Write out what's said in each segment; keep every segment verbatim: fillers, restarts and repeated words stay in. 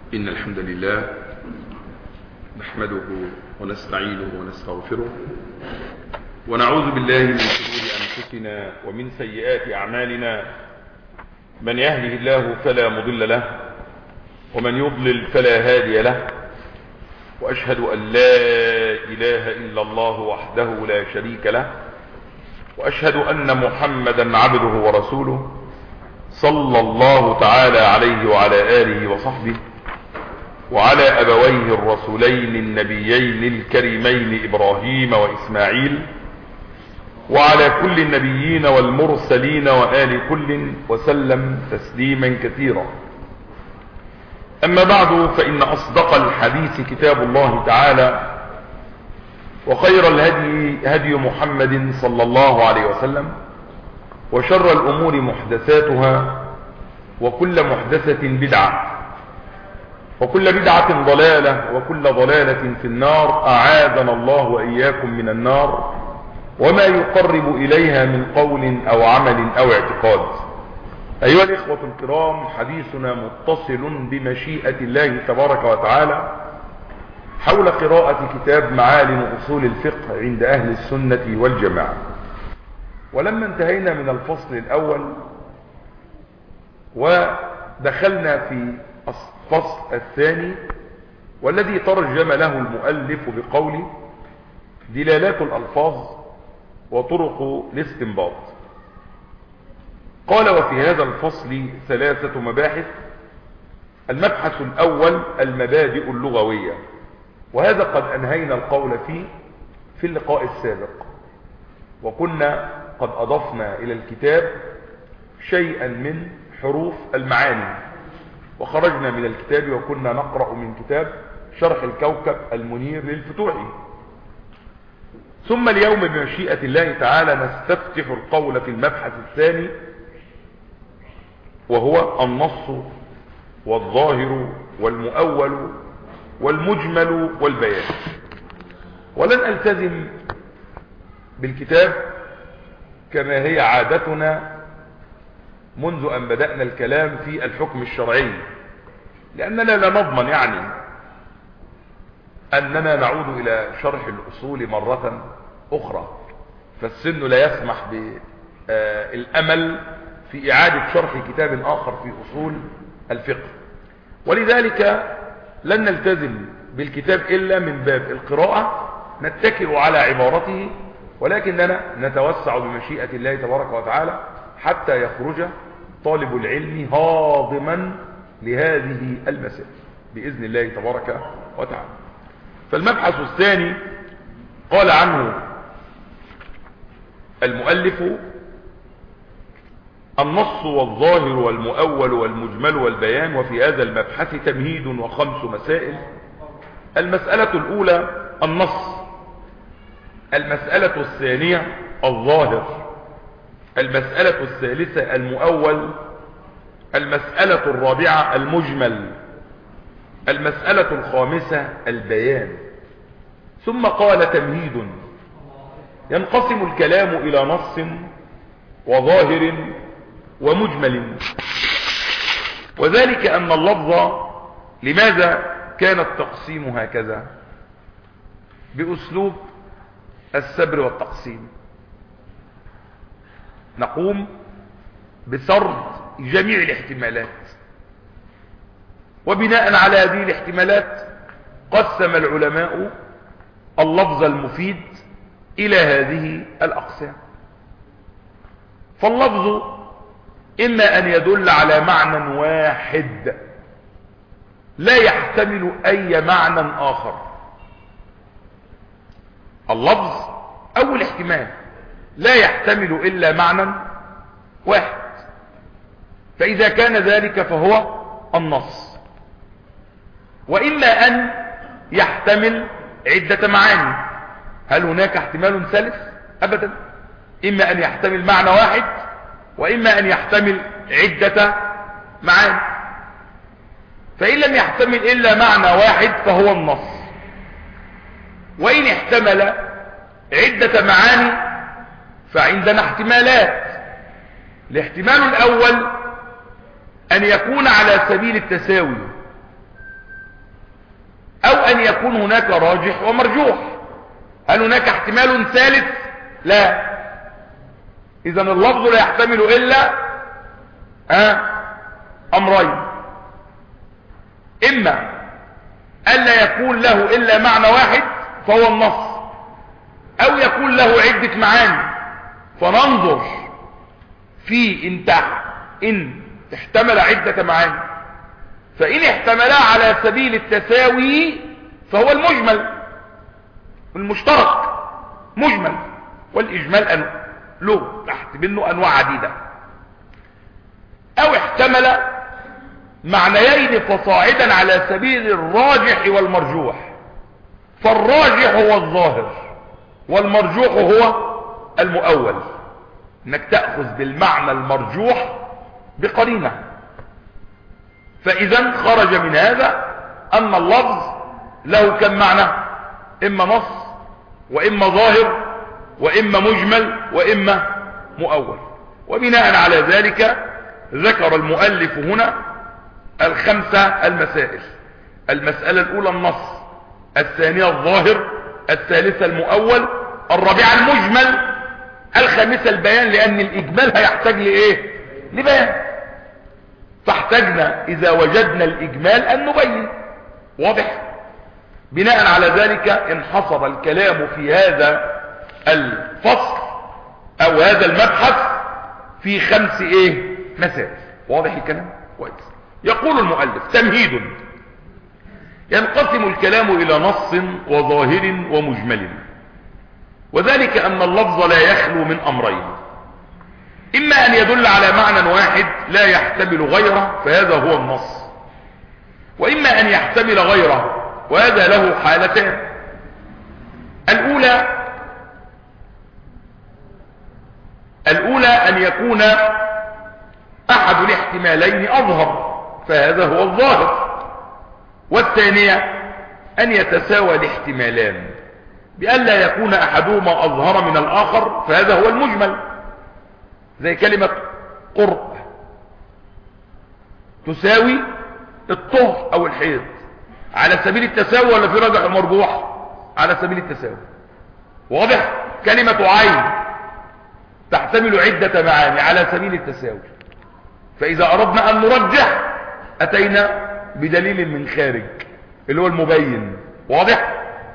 إن الحمد لله نحمده ونستعينه ونستغفره ونعوذ بالله من شرور أنفسنا ومن سيئات أعمالنا. من يهده الله فلا مضل له ومن يضلل فلا هادي له، وأشهد أن لا إله إلا الله وحده لا شريك له، وأشهد أن محمدا عبده ورسوله صلى الله تعالى عليه وعلى آله وصحبه وعلى أبويه الرسولين النبيين الكريمين إبراهيم وإسماعيل وعلى كل النبيين والمرسلين وآل كل وسلم تسليما كثيرا. أما بعد، فإن أصدق الحديث كتاب الله تعالى، وخير الهدي هدي محمد صلى الله عليه وسلم، وشر الأمور محدثاتها، وكل محدثة بدعة، وكل بدعة ضلالة، وكل ضلالة في النار. أعاذنا الله وإياكم من النار وما يقرب إليها من قول أو عمل أو اعتقاد. أيها الإخوة الكرام، حديثنا متصل بمشيئة الله تبارك وتعالى حول قراءة كتاب معالم أصول الفقه عند أهل السنة والجماعة. ولما انتهينا من الفصل الأول ودخلنا في الفصل الثاني، والذي ترجم له المؤلف بقوله دلالات الألفاظ وطرق الاستنباط، قال: وفي هذا الفصل ثلاثة مباحث. المبحث الأول المبادئ اللغوية، وهذا قد أنهينا القول فيه في اللقاء السابق، وكنا قد أضفنا إلى الكتاب شيئا من حروف المعاني، وخرجنا من الكتاب وكنا نقرأ من كتاب شرح الكوكب المنير للفتوحي. ثم اليوم بمشيئة الله تعالى نستفتح القول في المبحث الثاني، وهو النص والظاهر والمؤول والمجمل والبيان. ولن ألتزم بالكتاب كما هي عادتنا منذ أن بدأنا الكلام في الحكم الشرعي، لأننا لا نضمن يعني أننا نعود إلى شرح الأصول مرة أخرى، فالسن لا يسمح بالأمل في إعادة شرح كتاب آخر في أصول الفقه. ولذلك لن نلتزم بالكتاب إلا من باب القراءة، نتكئ على عبارته، ولكننا نتوسع بمشيئة الله تبارك وتعالى حتى يخرج طالب العلم هاضما لهذه المسائل بإذن الله تبارك وتعالى. فالمبحث الثاني قال عنه المؤلف: النص والظاهر والمؤول والمجمل والبيان. وفي هذا المبحث تمهيد وخمس مسائل. المسألة الأولى النص، المسألة الثانية الظاهر، المسألة الثالثة المؤول، المسألة الرابعة المجمل، المسألة الخامسة البيان. ثم قال تمهيد: ينقسم الكلام إلى نص وظاهر ومجمل، وذلك أن اللفظ، لماذا كان التقسيم هكذا؟ بأسلوب السبر والتقسيم نقوم بسرد جميع الاحتمالات، وبناء على هذه الاحتمالات قسم العلماء اللفظ المفيد إلى هذه الأقسام. فاللفظ إما أن يدل على معنى واحد لا يحتمل أي معنى آخر. اللفظ أول احتمال لا يحتمل إلا معنى واحد، فإذا كان ذلك فهو النص. وإما أن يحتمل عدة معاني. هل هناك احتمال ثالث؟ أبدا. إما أن يحتمل معنى واحد، وإما أن يحتمل عدة معاني. فإن لم يحتمل إلا معنى واحد فهو النص. وإن احتمل عدة معاني فعندنا احتمالات. الاحتمال الأول أن يكون على سبيل التساوي، أن يكون هناك راجح ومرجوح. هل هناك احتمال ثالث؟ لا. إذا اللفظ لا يحتمل إلا ها أمرين: إما ألا يكون له إلا معنى واحد فهو النص، أو يكون له عدة معاني فننظر في إن إن احتمل عدة معاني. فإن احتملا على سبيل التساوي فهو المجمل المشترك مجمل، والإجمال أن له تحت منه أنواع عديدة. أو احتمل معنيين فصاعدا على سبيل الراجح والمرجوح، فالراجح هو الظاهر والمرجوح هو المؤول، انك تأخذ بالمعنى المرجوح بقرينة. فإذا خرج من هذا أن اللفظ له كم معنى: إما نص وإما ظاهر وإما مجمل وإما مؤول. وبناء على ذلك ذكر المؤلف هنا الخمسة المسائل: المسألة الأولى النص، الثانية الظاهر، الثالثة المؤول، الرابعة المجمل، الخامسة البيان، لأن الإجمال هيحتاج لإيه؟ لبيان. فاحتاجنا إذا وجدنا الإجمال أن نبين. واضح؟ بناء على ذلك انحصر الكلام في هذا الفصل أو هذا المبحث في خمس إيه؟ مسائل. واضح الكلام؟ كويس. يقول المؤلف: تمهيد: ينقسم الكلام إلى نص وظاهر ومجمل، وذلك أن اللفظ لا يخلو من أمرين: إما أن يدل على معنى واحد لا يحتمل غيره فهذا هو النص، وإما أن يحتمل غيره وهذا له حالتان: الأولى الأولى أن يكون أحد الاحتمالين أظهر فهذا هو الظاهر، والثانية أن يتساوى الاحتمالان بأن لا يكون أحدهما أظهر من الآخر فهذا هو المجمل، زي كلمة قرء تساوي الطهر أو الحيض، على سبيل التساوي ولا في رجح مرجوح؟ على سبيل التساوي. واضح؟ كلمة عين تحتمل عدة معاني على سبيل التساوي. فإذا أردنا أن نرجح أتينا بدليل من خارج اللي هو المبين. واضح؟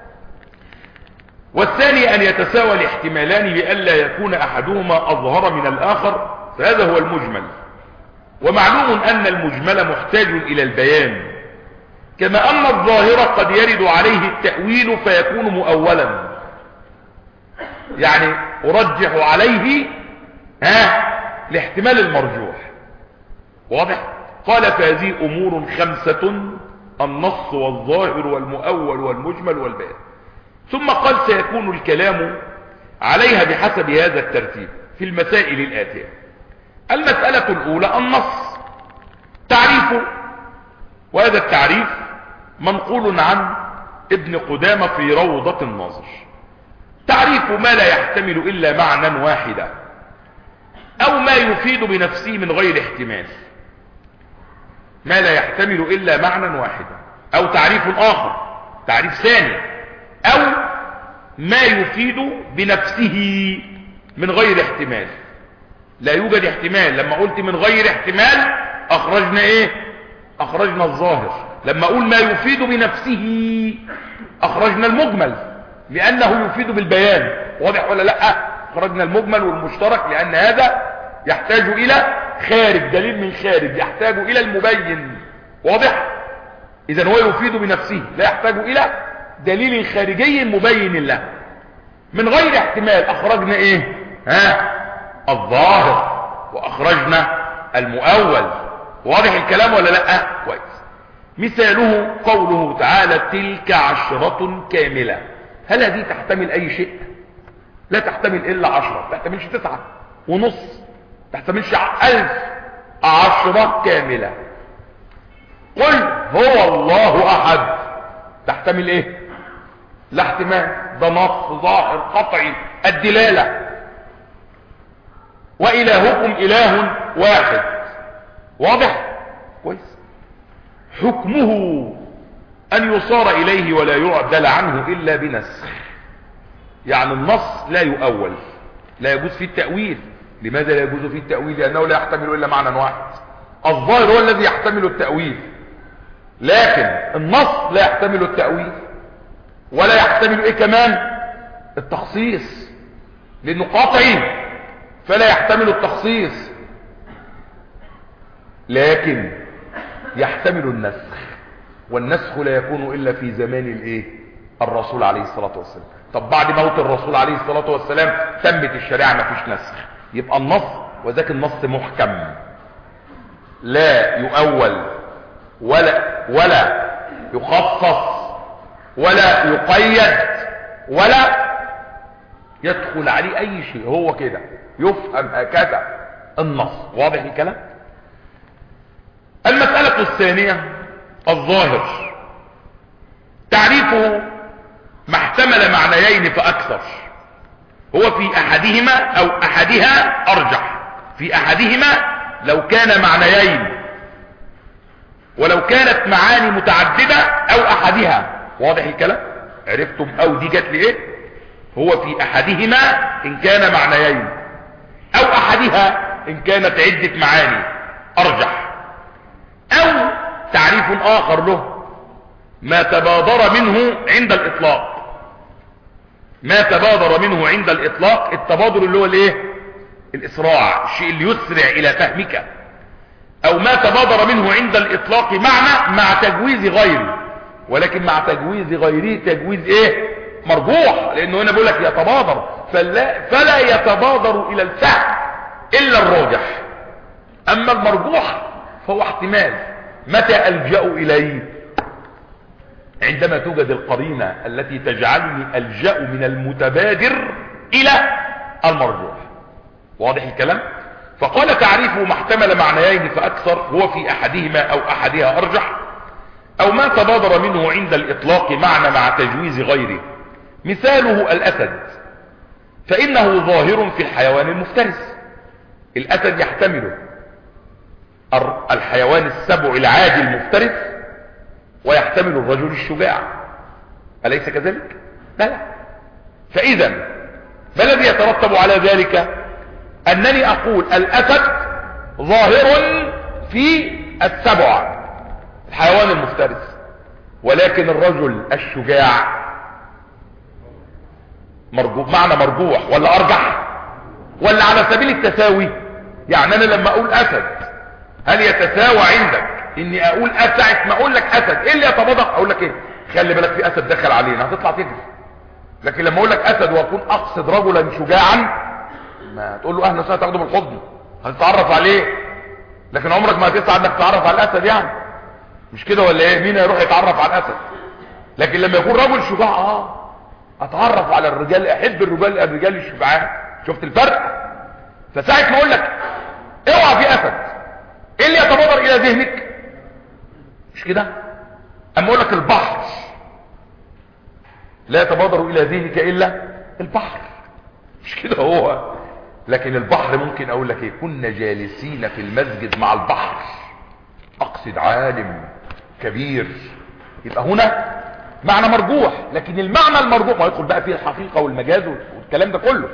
والثاني أن يتساوى الاحتمالان بألا يكون أحدهما أظهر من الآخر فهذا هو المجمل. ومعلوم أن المجمل محتاج إلى البيان، كما أن الظاهر قد يرد عليه التأويل فيكون مؤولا، يعني أرجح عليه ها الاحتمال المرجوح. واضح؟ قال: فهذه أمور خمسة: النص والظاهر والمؤول والمجمل والبيان. ثم قال: سيكون الكلام عليها بحسب هذا الترتيب في المسائل الآتية. المسألة الأولى النص، تعريفه، وهذا التعريف منقول عن ابن قدامة في روضة الناظر: تعريف ما لا يحتمل إلا معنى واحدا أو ما يفيد بنفسه من غير احتمال. ما لا يحتمل إلا معنى واحدا، أو تعريف آخر، تعريف ثاني، أو ما يفيد بنفسه من غير احتمال. لا يوجد احتمال. لما قلت من غير احتمال أخرجنا إيه؟ أخرجنا الظاهر. لما أقول ما يفيد بنفسه أخرجنا المجمل لأنه يفيد بالبيان. واضح ولا لا؟ أخرجنا المجمل والمشترك لأن هذا يحتاج إلى خارج، دليل من خارج يحتاج إلى المبين. واضح؟ إذن هو يفيد بنفسه لا يحتاج إلى دليل خارجي مبين له. من غير احتمال أخرجنا إيه؟ ها؟ الظاهر، وأخرجنا المؤول. واضح الكلام ولا لا؟ كويس. مثاله قوله تعالى: تلك عشرة كاملة. هل هذه تحتمل أي شيء؟ لا تحتمل إلا عشرة، تحتملش تسعة ونص، تحتملش ألف. عشرة كاملة. قل هو الله أحد، تحتمل إيه؟ لا احتمال، ده نص ظاهر قطعي الدلالة. وإلهكم إله واحد. واضح؟ كويس. حكمه ان يصار اليه ولا يعدل عنه الا بنسخ. يعني النص لا يؤول، لا يجوز فيه التأويل. لماذا لا يجوز فيه التأويل؟ لانه لا يحتمل الا معنى واحد. الظاهر هو الذي يحتمل التأويل، لكن النص لا يحتمل التأويل ولا يحتمل ايه كمان؟ التخصيص، لانه قاطعي فلا يحتمل التخصيص، لكن يحتمل النسخ، والنسخ لا يكون الا في زمان الايه؟ الرسول عليه الصلاة والسلام. طب بعد موت الرسول عليه الصلاة والسلام تمت الشريعة، ما فيش نسخ. يبقى النص، وذاك النص محكم لا يؤول ولا ولا يخصص ولا يقيد ولا يدخل عليه اي شيء، هو كده يفهم هكذا النص. واضح الكلام؟ المسألة الثانية الظاهر، تعريفه ما احتمل معنيين فاكثر، هو في احدهما او احدها ارجح. في احدهما لو كان معنيين، ولو كانت معاني متعددة او احدها. واضح الكلام؟ عرفتم او دي جت لي ايه؟ هو في احدهما ان كان معنيين، او احدها ان كانت عدة معاني ارجح. او تعريف اخر له، ما تبادر منه عند الاطلاق. ما تبادر منه عند الاطلاق، التبادر اللي هو الايه؟ الاسراع، الشيء اللي يسرع الى فهمك. او ما تبادر منه عند الاطلاق معنى مع تجويز غيره، ولكن مع تجويز غيره تجويز ايه؟ مرجوح، لانه هنا بيقول لك يتبادر، فلا, فلا يتبادر الى الفهم الا الراجح. اما المرجوح فهو احتمال. متى الجأ اليه؟ عندما توجد القرينة التي تجعلني الجأ من المتبادر الى المرجوح. واضح الكلام؟ فقال تعريفه ما احتمل معنيين فاكثر، هو في احدهما او احدها ارجح، او ما تبادر منه عند الاطلاق معنى مع تجويز غيره. مثاله الاسد، فانه ظاهر في الحيوان المفترس. الاسد يحتمل الحيوان السبع العادي المفترس، ويحتمل الرجل الشجاع، أليس كذلك؟ لا. فاذا ما الذي يترتب على ذلك؟ انني اقول الاسد ظاهر في السبع الحيوان المفترس، ولكن الرجل الشجاع مرجوح. معنى مرجوح ولا ارجح ولا على سبيل التساوي؟ يعني انا لما اقول اسد، هل يتساوى عندك اني اقول اسد؟ ما اقول لك اسد، ايه اللي يتبادر؟ اقول لك ايه؟ خلي بالك في اسد دخل علينا، هتطلع تجري. لكن لما اقول لك اسد واكون اقصد رجلا شجاعا، ما تقول له اهلا وسهلا تاخده بالحضن، هتتعرف عليه، لكن عمرك ما هتسعى انك تتعرف على الاسد، يعني مش كده ولا ايه؟ مين هيروح يتعرف على الاسد؟ لكن لما يكون رجل شجاع، اه اتعرف على الرجال، احب الرجال الرجال الشجعان. شفت الفرق؟ فساعة ما اقول لك اوعى في اسد، ايه اللي يتبادر الى ذهنك؟ مش كده؟ اما اقول لك البحر، لا يتبادر الى ذهنك الا البحر، مش كده هو؟ لكن البحر ممكن اقول لك ايه؟ كنا جالسين في المسجد مع البحر، اقصد عالم كبير. يبقى هنا معنى مرجوح، لكن المعنى المرجوح ويدخل بقى فيه الحقيقة والمجاز والكلام ده كله.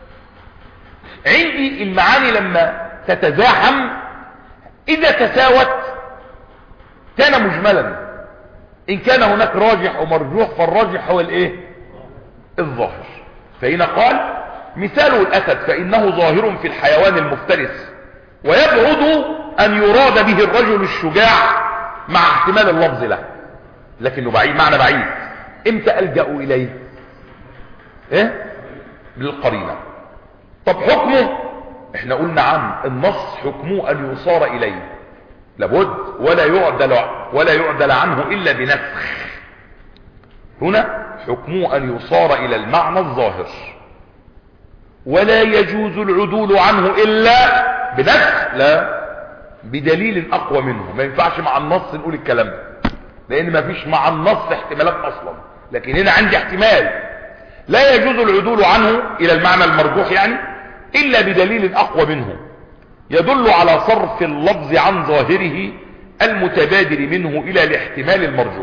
عندي المعاني لما تتزاحم اذا تساوت كان مجملا. ان كان هناك راجح ومرجوح، فالراجح هو الايه؟ الظاهر. فهنا قال مثاله الاسد، فانه ظاهر في الحيوان المفترس، ويبعد ان يراد به الرجل الشجاع مع احتمال اللفظ له، لكنه بعيد، معنى بعيد. امتى الجأ اليه؟ ايه؟ بالقرينة. طب حكمه؟ احنا قلنا عن النص حكمه ان يصار اليه لابد، ولا يعدل ولا يعدل عنه الا بنسخ. هنا حكمه ان يصار الى المعنى الظاهر، ولا يجوز العدول عنه الا بنسخ، لا بدليل اقوى منه. ما ينفعش مع النص نقول الكلام ده، لان ما فيش مع النص احتمالات اصلا. لكن هنا عندي احتمال لا يجوز العدول عنه الى المعنى المرجوح يعني الا بدليل اقوى منه يدل على صرف اللفظ عن ظاهره المتبادر منه الى الاحتمال المرجوح.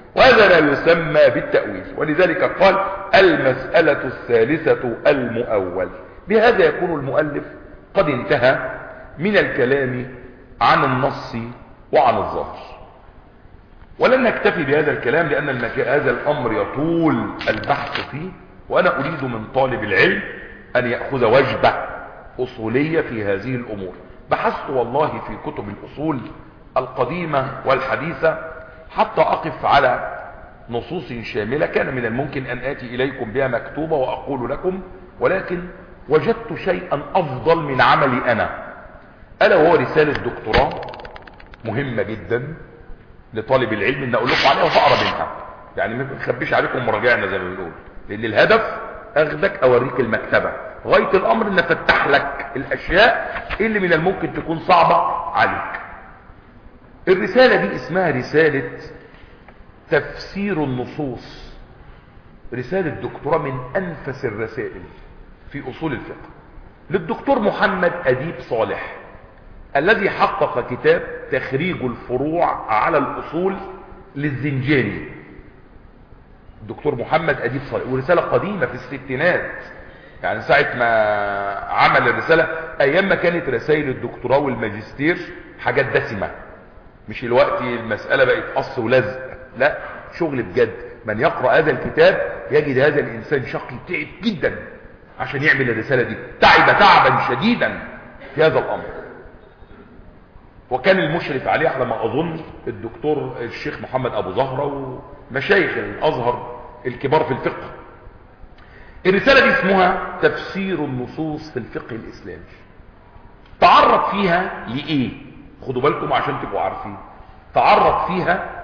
وهذا لا يسمى بالتأويل. ولذلك قال المسألة الثالثة المؤول. بهذا يكون المؤلف قد انتهى من الكلام عن النص وعن الظاهر، ولن نكتفي بهذا الكلام لأن هذا الأمر يطول البحث فيه، وأنا أريد من طالب العلم أن يأخذ وجبة أصولية في هذه الأمور. بحثت والله في كتب الأصول القديمة والحديثة حتى أقف على نصوص شاملة كان من الممكن أن آتي إليكم بها مكتوبة وأقول لكم، ولكن وجدت شيئا أفضل من عملي أنا، ألا وهو رسالة دكتوراه مهمة جدا لطالب العلم ان اقول لكم عليها وفقرة منها، يعني ما بنخبيش عليكم مراجعنا زي ما بنقول، لان الهدف اخدك اوريك المكتبة غاية الامر ان افتح لك الاشياء اللي من الممكن تكون صعبة عليك. الرسالة دي اسمها رسالة تفسير النصوص، رسالة دكتوراه من انفس الرسائل في اصول الفقه للدكتور محمد أديب صالح الذي حقق كتاب تخريج الفروع على الأصول للزنجاني. الدكتور محمد أديب صالح، ورسالة قديمة في الستينات، يعني ساعة ما عمل الرسالة أيام ما كانت رسائل الدكتوراه والماجستير حاجات دسمة، مش الوقت المسألة بقت قص ولزق، لا شغل بجد. من يقرأ هذا الكتاب يجد هذا الإنسان شقي تعب جدا عشان يعمل الرسالة دي، تعب تعبا شديدا في هذا الأمر. وكان المشرف عليه على ما أظن الدكتور الشيخ محمد أبو زهرة ومشايخ الأزهر الكبار في الفقه. الرسالة دي اسمها تفسير النصوص في الفقه الإسلامي. تعرض فيها لإيه؟ خدوا بالكم عشان تبقوا عارفين. تعرض فيها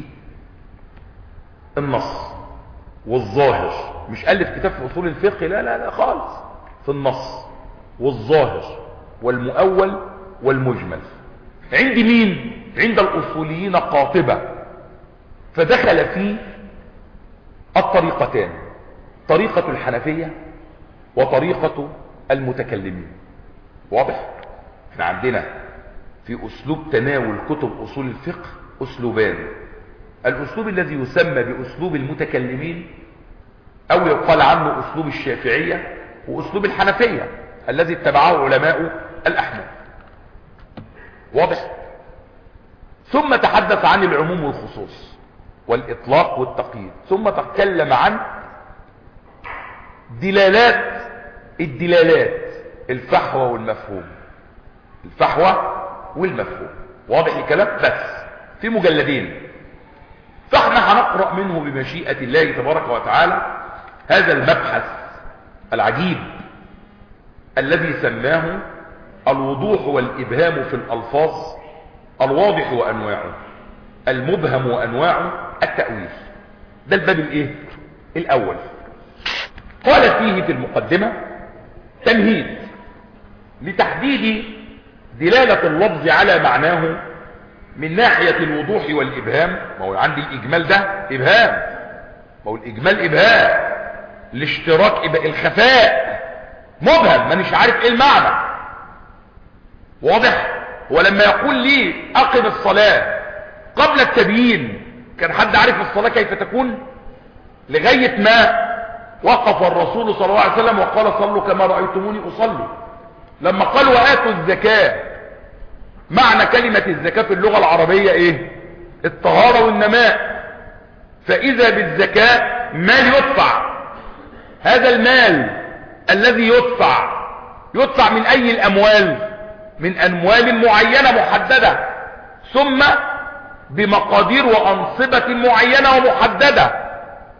للنص والظاهر، مش ألف كتاب في أصول الفقه، لا لا لا خالص، في النص والظاهر والمؤول والمجمل. عند مين؟ عند الأصوليين قاطبة. فدخل فيه الطريقتان، طريقة الحنفية وطريقة المتكلمين. واضح؟ احنا عندنا في أسلوب تناول كتب أصول الفقه أسلوبان، الأسلوب الذي يسمى بأسلوب المتكلمين أو يقال عنه أسلوب الشافعية، وأسلوب الحنفية الذي اتبعه علماء الأحناف. واضح؟ ثم تحدث عن العموم والخصوص والإطلاق والتقييد، ثم تكلم عن دلالات الدلالات الفحوى والمفهوم، الفحوى والمفهوم. واضح الكلام؟ بس في مجلدين، فاحنا هنقرأ منه بمشيئة الله تبارك وتعالى هذا المبحث العجيب الذي سماه الوضوح والإبهام في الألفاظ، الواضح وأنواعه، المبهم وأنواعه، التأويل. ده الباب الايه الأول. قال فيه في المقدمة تمهيد لتحديد دلالة اللفظ على معناه من ناحية الوضوح والإبهام. ما هو عندي الإجمال ده إبهام، ما هو الإجمال إبهام، الاشتراك إبهام، الخفاء مبهم، ما نش عارف إيه المعنى. واضح؟ ولما يقول لي أقم الصلاة قبل التبيين، كان حد عارف الصلاة كيف تكون؟ لغاية ما وقف الرسول صلى الله عليه وسلم وقال صلوا كما رأيتموني أصلي. لما قال وآتوا الزكاة، معنى كلمة الزكاة في اللغة العربية ايه؟ الطهارة والنماء. فإذا بالزكاة مال يدفع، هذا المال الذي يدفع يدفع من أي الأموال؟ من أموال معينة محددة، ثم بمقادير وأنصبة معينة ومحددة،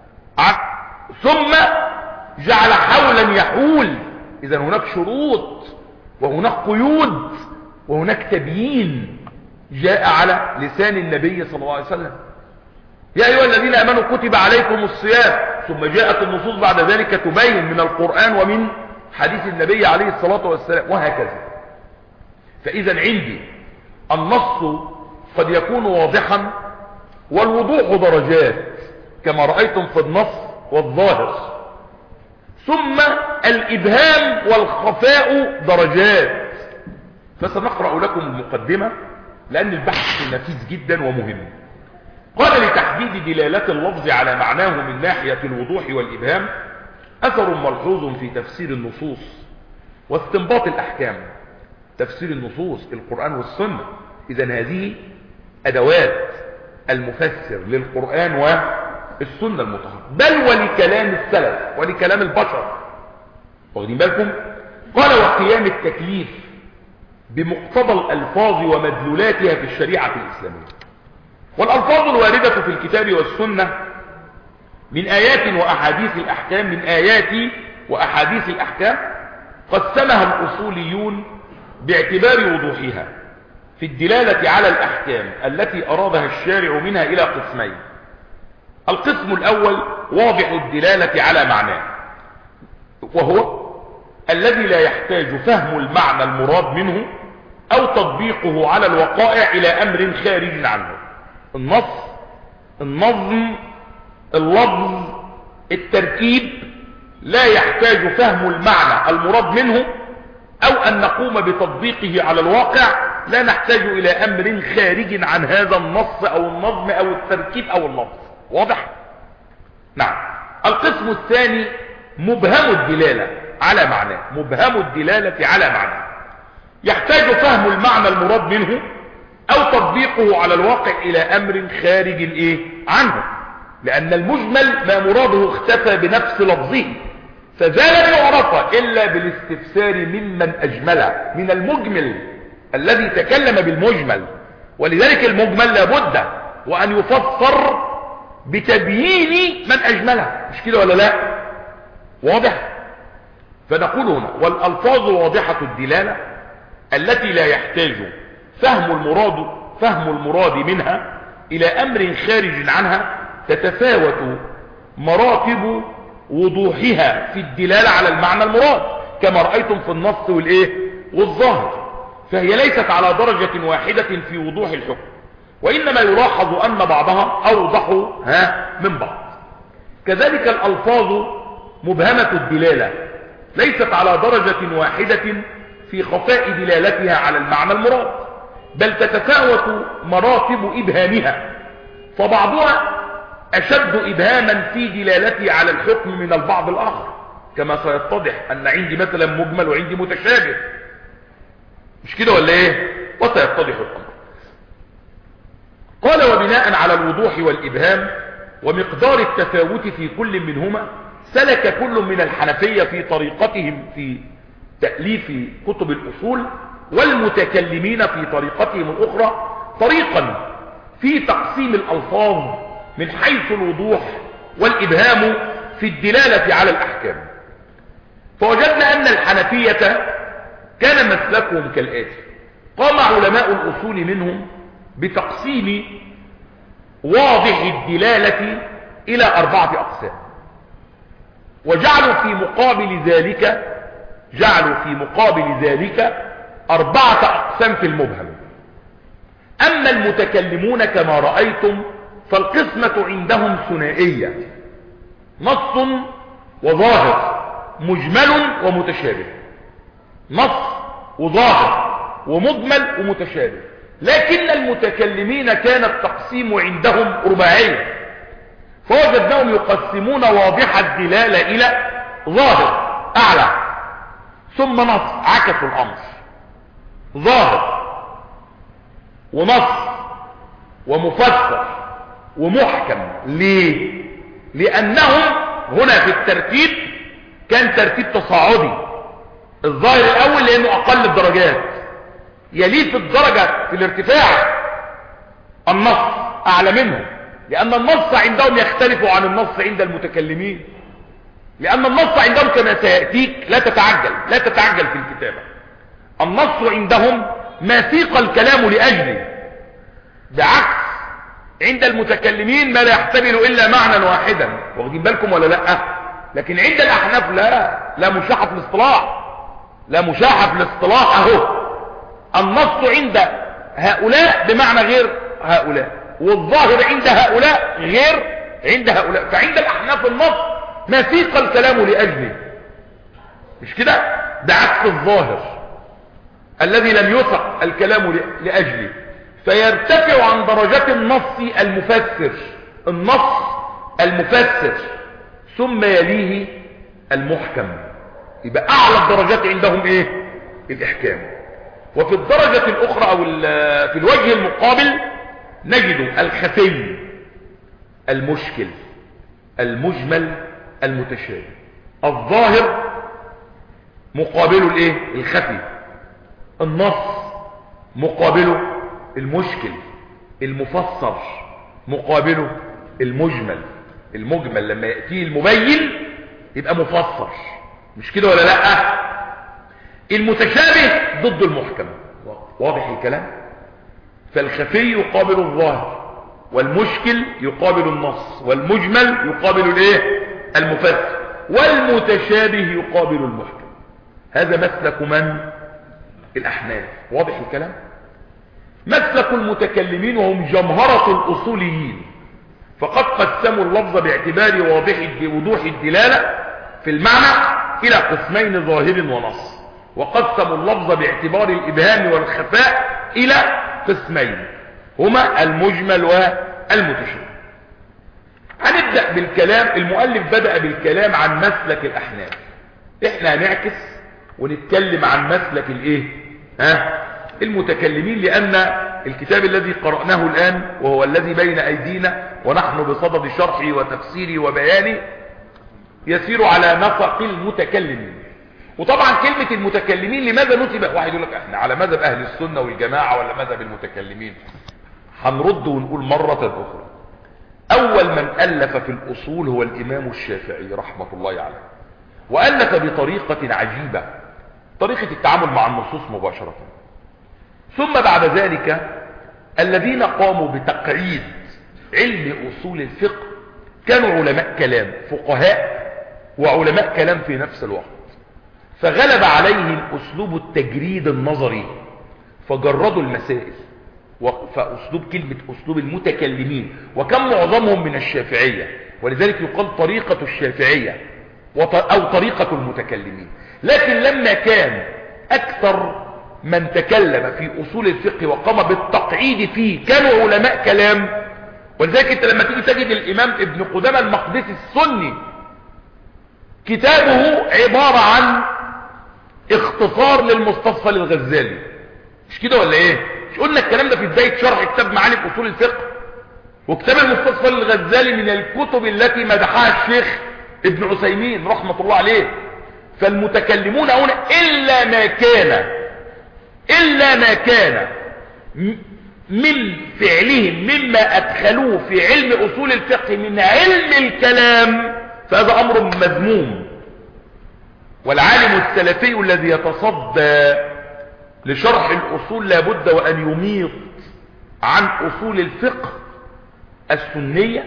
ثم جعل حولا يحول. إذا هناك شروط وهناك قيود وهناك تبيين جاء على لسان النبي صلى الله عليه وسلم. يا أيها الذين آمنوا كتب عليكم الصيام، ثم جاءت النصوص بعد ذلك تبين من القرآن ومن حديث النبي عليه الصلاة والسلام، وهكذا. فإذا عندي النص قد يكون واضحا، والوضوح درجات كما رأيتم في النص والظاهر، ثم الإبهام والخفاء درجات. فسنقرأ لكم المقدمة لأن البحث نفيس جدا ومهم. قال لتحديد دلالة اللفظ على معناه من ناحية الوضوح والإبهام أثر ملحوظ في تفسير النصوص واستنباط الأحكام. تفسير النصوص القرآن والسنة، إذن هذه أدوات المفسر للقرآن والسنة المطهرة، بل ولكلام السلف ولكلام البشر. واخدين بالكم؟ قال وقيام التكليف بمقتضى الألفاظ ومدلولاتها في الشريعة الإسلامية. والألفاظ الواردة في الكتاب والسنة من آيات وأحاديث الأحكام من آيات وأحاديث الأحكام قسمها الأصوليون باعتبار وضوحها في الدلالة على الأحكام التي أرادها الشارع منها إلى قسمين. القسم الأول واضح الدلالة على معناه، وهو الذي لا يحتاج فهم المعنى المراد منه أو تطبيقه على الوقائع إلى أمر خارج عنه. النص، النظم، اللفظ، التركيب لا يحتاج فهم المعنى المراد منه أو أن نقوم بتطبيقه على الواقع، لا نحتاج إلى أمر خارج عن هذا النص أو النظم أو التركيب أو اللفظ. واضح؟ نعم. القسم الثاني مبهم الدلالة على معناه، مبهم الدلالة على معناه يحتاج فهم المعنى المراد منه أو تطبيقه على الواقع إلى أمر خارج إيه عنه، لأن المجمل ما مراده اختفى بنفس لفظه، فذا لم يعرف إلا بالاستفسار ممن أجمله، من المجمل الذي تكلم بالمجمل. ولذلك المجمل لابد وأن يفسر بتبيين من أجمله، مش كده ولا لا؟ واضح؟ فنقول هنا والألفاظ واضحة الدلالة التي لا يحتاج فهم المراد فهم المراد منها إلى أمر خارج عنها تتفاوت مراتب وضوحها في الدلالة على المعنى المراد كما رأيتم في النص والإيه والظاهر، فهي ليست على درجة واحدة في وضوح الحكم، وإنما يلاحظ أن بعضها أوضح ها من بعض. كذلك الألفاظ مبهمة الدلالة ليست على درجة واحدة في خفاء دلالتها على المعنى المراد، بل تتفاوت مراتب إبهامها، فبعضها أشد إبهاما في دلالته على الحكم من البعض الآخر، كما سيتضح أن عندي مثلا مجمل وعندي متشابه، مش كده ولا إيه؟ وسيتضح الأمر. قال وبناء على الوضوح والإبهام ومقدار التفاوت في كل منهما سلك كل من الحنفية في طريقتهم في تأليف كتب الأصول والمتكلمين في طريقتهم الأخرى طريقا في تقسيم الألفاظ من حيث الوضوح والإبهام في الدلالة على الأحكام. فوجدنا أن الحنفية كان مسلكهم كالآتي: قام علماء الأصول منهم بتقسيم واضح الدلالة إلى أربعة أقسام، وجعلوا في مقابل ذلك جعلوا في مقابل ذلك أربعة أقسام في المبهم. أما المتكلمون كما رأيتم فالقسمة عندهم ثنائية: نص وظاهر، مجمل ومتشابه. نص وظاهر ومجمل ومتشابه. لكن المتكلمين كان التقسيم عندهم رباعي، فوجدناهم يقسمون واضح الدلالة إلى ظاهر أعلى، ثم نص، عكسوا الأمر، ظاهر ونص ومفسر ومحكم. ليه؟ لأنهم هنا في الترتيب كان ترتيب تصاعدي، الظاهر الأول لأنه أقل الدرجات، يليه في الدرجة في الارتفاع النص أعلى منه، لأن النص عندهم يختلف عن النص عند المتكلمين، لأن النص عندهم كما سيأتيك لا تتعجل لا تتعجل في الكتابة. النص عندهم ما سيق الكلام لأجله، بعكس عند المتكلمين ما لا يحتمل إلا معنى واحدا. واخدين بالكم ولا لا؟ لكن عند الأحناف لا لا مشاحة في الاصطلاح، لا مشاحة في الاصطلاح. أهو النص عند هؤلاء بمعنى غير هؤلاء، والظاهر عند هؤلاء غير عند هؤلاء. فعند الأحناف النص ما سيق الكلام لأجله، مش كده؟ بعكس الظاهر الذي لم يسق الكلام لأجله. فيرتفع عن درجات النص المفسر النص المفسر ثم يليه المحكم. يبقى اعلى الدرجات عندهم ايه؟ الاحكام. وفي الدرجة الاخرى او في الوجه المقابل نجد الخفي المشكل المجمل المتشابه. الظاهر مقابله الايه؟ الخفي. النص مقابله المشكل. المفسر مقابله المجمل. المجمل لما يأتيه المبين يبقى مفسر، مش كده ولا لا؟ المتشابه ضد المحكم. واضح الكلام؟ فالخفي يقابل الظاهر، والمشكل يقابل النص، والمجمل يقابل الايه؟ المفسر، والمتشابه يقابل المحكم. هذا مسلك من؟ الأحناف. واضح الكلام؟ مسلك المتكلمين وهم جمهرة الأصوليين، فقد قسموا اللفظ باعتبار واضح وضوح الدلالة في المعنى إلى قسمين ظاهر ونص، وقسموا اللفظ باعتبار الإبهام والخفاء إلى قسمين هما المجمل والمتشابه. هنبدأ بالكلام. المؤلف بدأ بالكلام عن مسلك الأحناف. احنا هنعكس ونتكلم عن مسلك الايه؟ ها؟ المتكلمين، لأن الكتاب الذي قرأناه الآن وهو الذي بين أيدينا ونحن بصدد شرحه وتفسيره وبيانه يسير على نسق المتكلمين. وطبعا كلمة المتكلمين لماذا نسب؟ واحد يقول لك احنا على مذهب أهل السنة والجماعة ولا مذهب المتكلمين؟ هنرد ونقول مرة أخرى، أول من ألف في الأصول هو الإمام الشافعي رحمة الله عليه، وألف بطريقة عجيبة، طريقة التعامل مع النصوص مباشرة. ثم بعد ذلك الذين قاموا بتقعيد علم أصول الفقه كانوا علماء كلام، فقهاء وعلماء كلام في نفس الوقت، فغلب عليهم أسلوب التجريد النظري فجردوا المسائل. فأسلوب كلمة أسلوب المتكلمين، وكم معظمهم من الشافعية، ولذلك يقال طريقة الشافعية أو طريقة المتكلمين. لكن لما كان أكثر من تكلم في أصول الفقه وقام بالتقعيد فيه كانوا علماء كلام، ولذلك انت لما تيجي تجد الإمام ابن قدامة المقدسي السني كتابه عبارة عن اختصار للمستصفى للغزالي، مش كده ولا ايه؟ مش قلنا الكلام ده في بداية شرح كتاب معالم أصول الفقه؟ وكتاب المستصفى للغزالي من الكتب التي مدحها الشيخ ابن عثيمين رحمة الله عليه. فالمتكلمون هنا إلا ما كان إلا ما كان من فعلهم مما أدخلوه في علم أصول الفقه من علم الكلام فهذا أمر مذموم. والعالم السلفي الذي يتصدى لشرح الأصول لابد وأن يميط عن أصول الفقه السنية،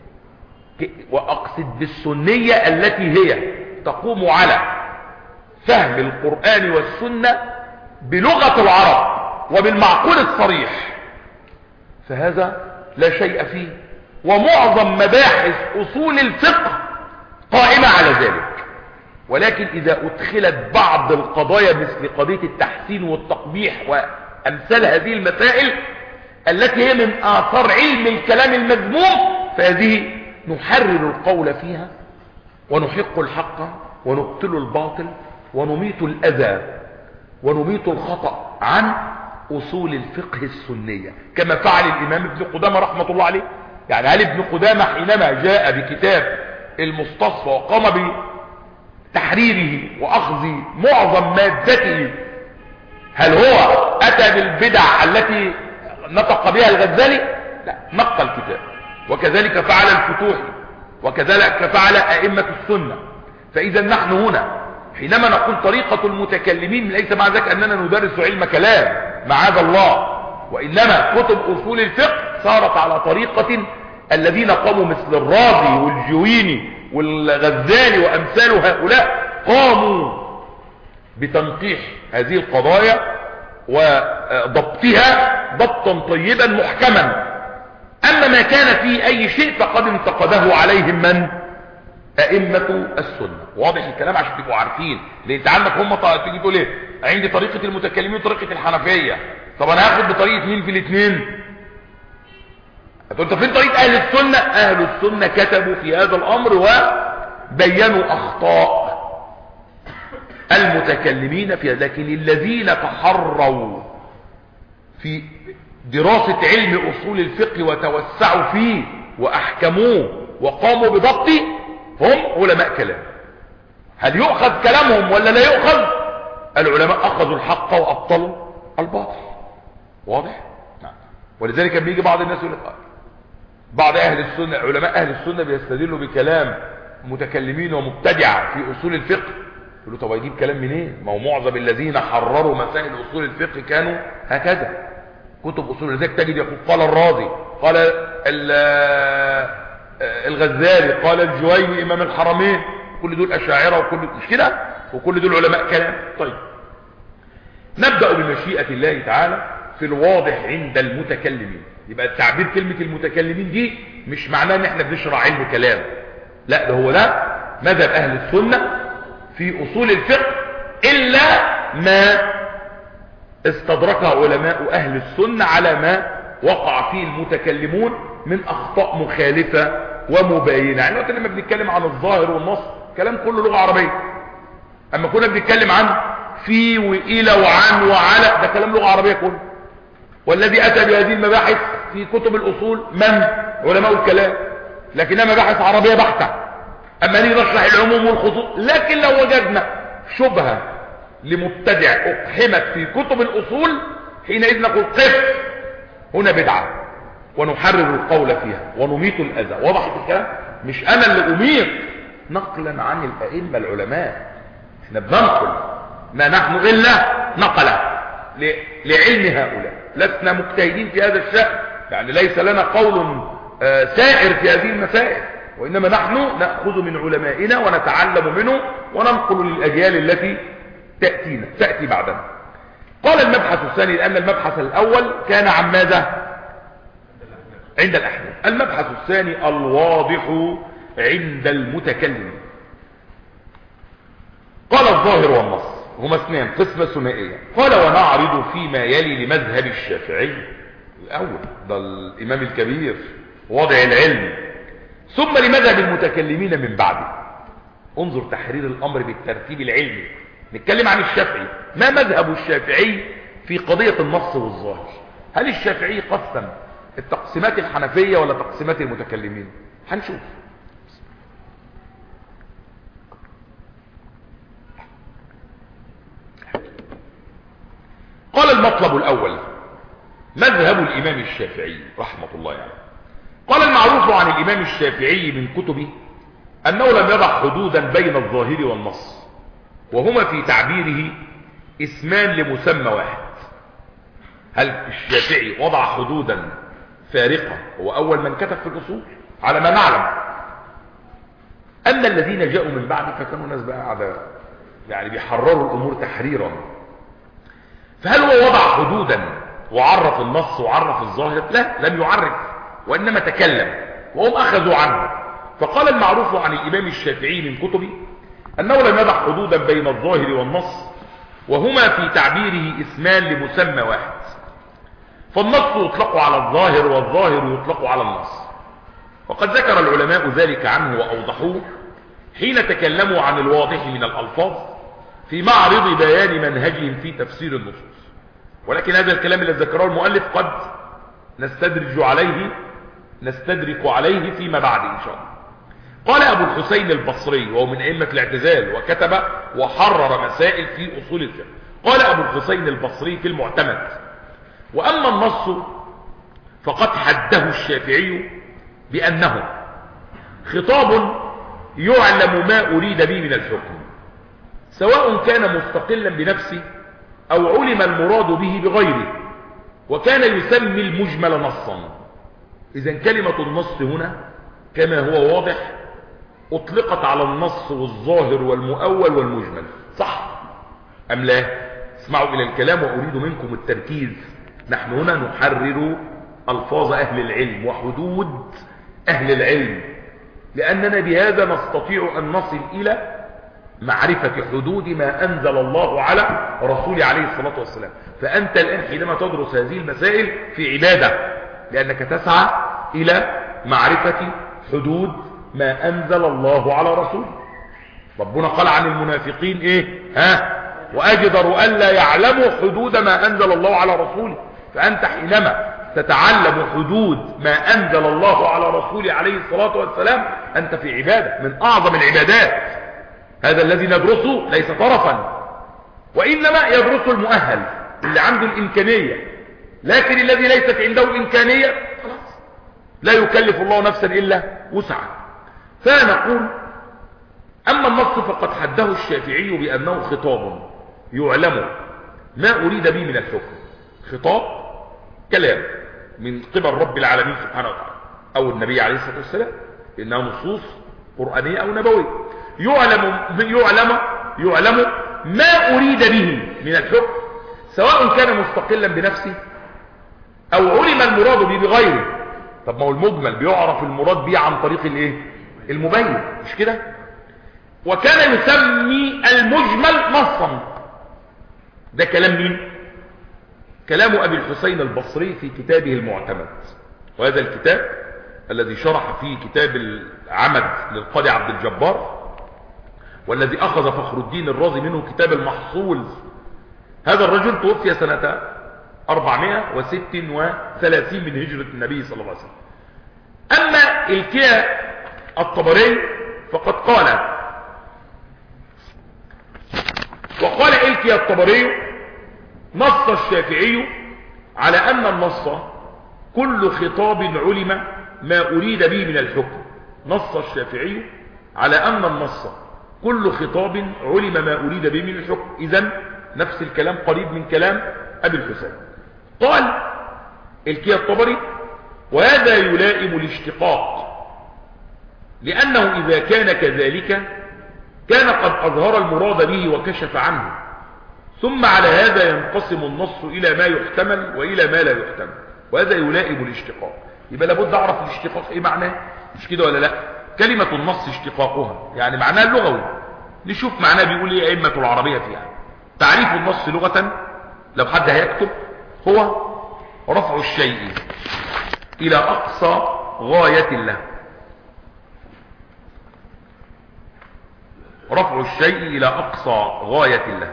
وأقصد بالسنية التي هي تقوم على فهم القرآن والسنة بلغة العرب وبالمعقول الصريح، فهذا لا شيء فيه. ومعظم مباحث أصول الفقه قائمة على ذلك. ولكن إذا أدخلت بعض القضايا مثل قضية التحسين والتقبيح وأمثال هذه المسائل التي هي من آثار علم الكلام المذموم، فهذه نحرر القول فيها ونحق الحق ونقتل الباطل ونميت الأذى ونميت الخطأ عن أصول الفقه السنية كما فعل الإمام ابن قدامة رحمة الله عليه. يعني هل ابن قدامة حينما جاء بكتاب المستصفى وقام بتحريره وأخذ معظم مادته هل هو أتى بالبدع التي نطق بها الغزالي؟ لا، نقى الكتاب. وكذلك فعل الفتوحي، وكذلك فعل أئمة السنة. فإذا نحن هنا حينما نقول طريقة المتكلمين ليس مع ذلك أننا ندرس علم كلام معاذ الله، وإنما كتب أصول الفقه صارت على طريقة الذين قاموا مثل الرازي والجويني والغزالي وأمثال هؤلاء قاموا بتنقيح هذه القضايا وضبطها ضبطا طيبا محكما. أما ما كان فيه أي شيء فقد انتقده عليهم من؟ أئمة السنة. واضح الكلام عشان تبقوا عارفين. لأن انت عندك هم تيجي تقول ايه؟ عندي طريقة المتكلمين وطريقة الحنفية، طب انا هاخد بطريقه مين في الاثنين؟ هتقول طب فين طريقه اهل السنه؟ اهل السنه كتبوا في هذا الامر وبينوا اخطاء المتكلمين فيها، لكن الذين تحروا في دراسه علم اصول الفقه وتوسعوا فيه واحكموه وقاموا بضبطه هم علماء كلام. هل يؤخذ كلامهم ولا لا يؤخذ؟ العلماء اخذوا الحق وابطلوا الباطل. واضح؟ نعم. ولذلك بيجي بعض الناس يقول لك بعض اهل السنه، علماء اهل السنه بيستدلوا بكلام متكلمين ومبتدعه في اصول الفقه، يقولوا طب يجيب كلام منين؟ ما هو معظم الذين حرروا مسائل اصول الفقه كانوا هكذا، كتب اصول. لذلك تجد يقول قال الرازي، قال الغزالي، قال الجويني امام الحرمين، كل دول اشاعره وكل مش كده، وكل دول علماء كلام. طيب نبدا بمشيئه الله تعالى في الواضح عند المتكلمين. يبقى التعبير كلمه المتكلمين دي مش معناه ان احنا بنشرح علم كلام، لا، ده هو ده مذهب اهل السنه في اصول الفقه، الا ما استدركه علماء اهل السنه على ما وقع فيه المتكلمون من اخطاء مخالفه ومباينه. يعني وقت لما بنتكلم عن الظاهر والنص كلام كله لغه عربيه، اما كنا بنتكلم عن في والى وعن وعلى ده كلام لغه عربيه كله. والذي اتى بهذه المباحث في كتب الاصول من؟ علماء الكلام، لكنها مباحث عربيه بحته. اما نيجي نشرح العموم والخصوص، لكن لو وجدنا شبهه لمبتدع اقحمت في كتب الاصول حينئذ نقول قف، هنا بدعه، ونحرر القول فيها ونميت الاذى. وضحت الكلام؟ مش انا اللي اميت، نقلا عن الائمه العلماء. احنا بننقل ما نحن الا نقله لعلم هؤلاء، لسنا مجتهدين في هذا الشأن، يعني ليس لنا قول سائر في هذه المسائل، وإنما نحن نأخذ من علمائنا ونتعلم منه وننقل للأجيال التي تأتينا تأتي بعدنا. قال المبحث الثاني، لأن المبحث الأول كان عن ماذا؟ عند الأحناف. المبحث الثاني الواضح عند المتكلم. قال الظاهر والنص هما اثنين، قسمة ثنائية. قال ونعرض فيما يلي لمذهب الشافعي الأول، ده الإمام الكبير واضع العلم، ثم لمذهب المتكلمين من بعده. انظر تحرير الأمر بالترتيب العلمي. نتكلم عن الشافعي، ما مذهب الشافعي في قضية النص والظاهر؟ هل الشافعي قسم التقسيمات الحنفية ولا تقسيمات المتكلمين؟ هنشوف. قال المطلب الأول مذهب الإمام الشافعي رحمة الله عليه. يعني. قال المعروف عن الإمام الشافعي من كتبه أنه لم يضع حدودا بين الظاهر والنص، وهما في تعبيره اسمان لمسمى واحد. هل الشافعي وضع حدودا فارقة؟ هو أول من كتب في الأصول على ما نعلم. أما الذين جاءوا من بعد فكانوا ناس بقى عدا يعني بيحرروا الأمور تحريرا. فهل هو وضع حدودا وعرف النص وعرف الظاهر؟ لا، لم يعرف، وإنما تكلم وهم أخذوا عنه. فقال المعروف عن الإمام الشافعي من كتبه أنه لم يضع حدودا بين الظاهر والنص، وهما في تعبيره اسمان لمسمى واحد. فالنص يطلق على الظاهر والظاهر يطلق على النص، وقد ذكر العلماء ذلك عنه وأوضحوه حين تكلموا عن الواضح من الألفاظ في معرض بيان منهجهم في تفسير النصوص. ولكن هذا الكلام الذي ذكره المؤلف قد نستدرج عليه نستدرك عليه فيما بعد إن شاء الله. قال أبو الحسين البصري وهو من أئمة الاعتزال وكتب وحرر مسائل في أصول الفقه. قال أبو الحسين البصري في المعتمد: وأما النص فقد حده الشافعي بأنه خطاب يعلم ما أريد به من الحكم، سواء كان مستقلا بنفسه أو علم المراد به بغيره، وكان يسمي المجمل نصا. إذن كلمة النص هنا كما هو واضح أطلقت على النص والظاهر والمؤول والمجمل، صح أم لا؟ اسمعوا إلى الكلام وأريد منكم التركيز. نحن هنا نحرر ألفاظ أهل العلم وحدود أهل العلم، لأننا بهذا نستطيع أن نصل إلى معرفة حدود ما أنزل الله على رسوله عليه الصلاة والسلام. فأنت الآن حينما تدرس هذه المسائل في عبادة، لأنك تسعى إلى معرفة حدود ما أنزل الله على رسوله. ربنا قال عن المنافقين إيه؟ ها؟ وأجدر ألا يعلموا حدود ما أنزل الله على رسوله. فأنت حينما تتعلم حدود ما أنزل الله على رسوله عليه الصلاة والسلام أنت في عبادة من أعظم العبادات. هذا الذي ندرسه ليس طرفا، وإنما يدرسه المؤهل اللي عنده الإمكانية. لكن الذي ليست عنده الإمكانية خلاص لا يكلف الله نفسا إلا وسعها. فنقول أما النص فقد حده الشافعي بأنه خطاب يعلم ما أريد به من الحكم. خطاب كلام من قبل رب العالمين سبحانه وتعالى أو النبي عليه الصلاة والسلام، إنها نصوص قرآنية أو نبوية. يعلم يعلم يعلم ما أريد به من الحكم، سواء كان مستقلا بنفسه أو علم المراد به بغيره. طب ما هو المجمل بيعرف المراد به عن طريق الايه؟ المبين، مش كده؟ وكان يسمي المجمل نصا. ده كلام مين؟ كلام أبي الحسين البصري في كتابه المعتمد. وهذا الكتاب الذي شرح فيه كتاب العمد للقاضي عبد الجبار، والذي أخذ فخر الدين الرازي منه كتاب المحصول. هذا الرجل توفي سنة أربعمائة وستة وثلاثين من هجرة النبي صلى الله عليه وسلم. أما الكيا الطبري فقد قال، وقال الكيا الطبري: نص الشافعي على أن النص كل خطاب علم ما أريد به من الحكم. نص الشافعي على أن النص كل خطاب علم ما أريد به من الحكم. إذن نفس الكلام قريب من كلام أبي الحسين. قال الكيا الطبري: وهذا يلائم الاشتقاق، لأنه إذا كان كذلك كان قد أظهر المراد به وكشف عنه، ثم على هذا ينقسم النص إلى ما يحتمل وإلى ما لا يحتمل، وهذا يلائم الاشتقاق. يبقى لابد أعرف الاشتقاق إيه معناه، مش كده ولا لا؟ كلمة النص اشتقاقها يعني معناه اللغوي. نشوف معناه بيقول ايه أئمة العربية فيها. تعريف النص لغة لو حد هيكتب هو رفع الشيء إلى أقصى غاية له. رفع الشيء إلى أقصى غاية له.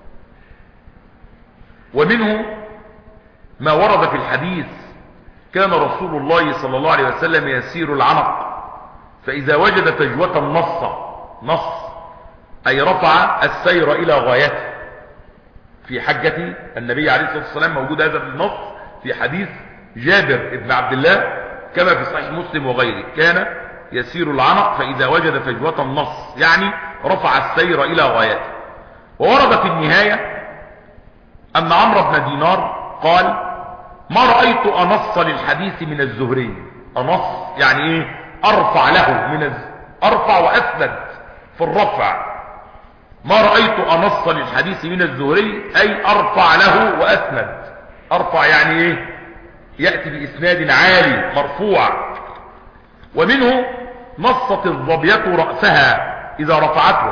ومنه ما ورد في الحديث: كان رسول الله صلى الله عليه وسلم يسير العنق، فإذا وجد فجوة النص نص أي رفع السير إلى غايته. في حجة النبي عليه الصلاة والسلام موجود هذا النص في حديث جابر بن عبد الله كما في صحيح مسلم وغيره: كان يسير العنق فإذا وجد فجوة النص، يعني رفع السير إلى غايته. وورد في النهاية أن عمرو بن دينار قال: ما رأيت أنص للحديث من الزهري. أنص يعني إيه؟ أرفع له من الز... أرفع وأسند في الرفع. ما رأيت أنص للحديث من الزهري أي أرفع له وأسند. أرفع يعني إيه؟ يأتي بإسناد عالي مرفوع. ومنه نصت الظبية رأسها إذا رفعته.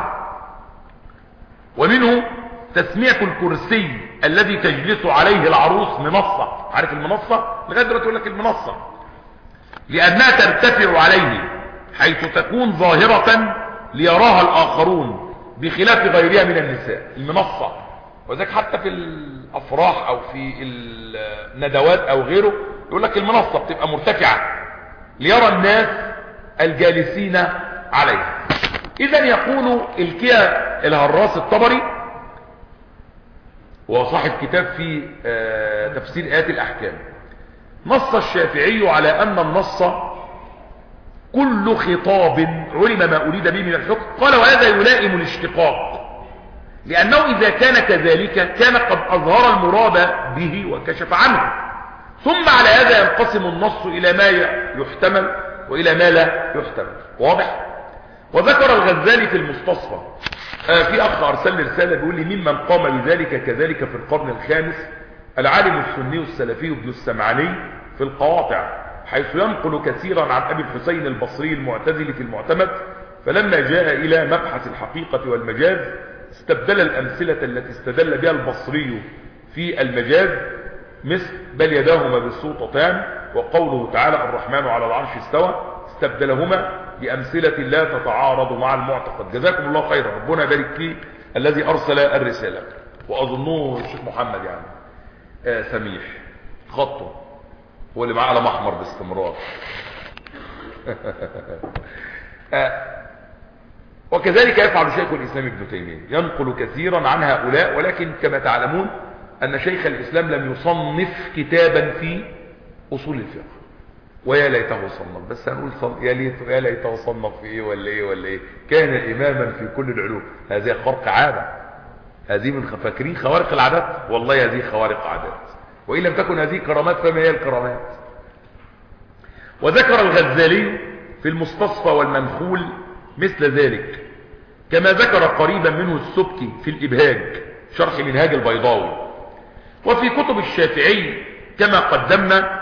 ومنه تسمية الكرسي الذي تجلس عليه العروس منصة. عارف المنصة؟ لغاية دلوقتي يقول لك المنصة، لأنها ترتفع عليه حيث تكون ظاهرة ليراها الآخرون بخلاف غيرها من النساء. المنصة. وذلك حتى في الأفراح أو في الندوات أو غيره يقول لك المنصة بتبقى مرتفعة ليرى الناس الجالسين عليها. إذن يقول الكيا الهراس الطبري وصاحب كتاب في تفسير آيات الأحكام: نص الشافعي على أن النص كل خطاب علم ما أريد به من الحكم. قال: وهذا يلائم الاشتقاق، لأنه إذا كان كذلك كان قد أظهر المراد به وكشف عنه، ثم على هذا ينقسم النص إلى ما يحتمل وإلى ما لا يحتمل. واضح؟ وذكر الغزالي في المستصفى آه في أخ أرسل لي رسالة بيقول لي: ممن قام بذلك كذلك في القرن الخامس العالم السني السلفي ابن السمعاني في القواطع، حيث ينقل كثيرا عن أبي الحسين البصري المعتزلي في المعتمد، فلما جاء إلى مبحث الحقيقة والمجاز استبدل الأمثلة التي استدل بها البصري في المجاز مثل بل يداهما بالسلطتان وقوله تعالى الرحمن على العرش استوى، استبدلهما بأمثلة لا تتعارض مع المعتقد. جزاكم الله خيرا، ربنا يبارك فيه الذي أرسل الرسالة، وأظنه الشيخ محمد يعني آه سميح خطه هو اللي معاه قلم أحمر باستمرار. آه وكذلك يفعل شيخ الإسلام ابن تيمية، ينقل كثيرا عن هؤلاء، ولكن كما تعلمون أن شيخ الإسلام لم يصنف كتابا في أصول الفقه، ويا ليته صنف، بس هنقول صنف يا ليته يا ليته صنف في ايه ولا ايه ولا ايه. كان إماما في كل العلوم. هذه خرق عادة، هذه من فاكرين خوارق العادات، والله هذه خوارق عادات، وإن لم تكن هذه كرامات فما هي الكرامات. وذكر الغزالي في المستصفى والمنخول مثل ذلك، كما ذكر قريبا منه السبكي في الإبهاج شرح منهاج البيضاوي. وفي كتب الشافعي كما قدمنا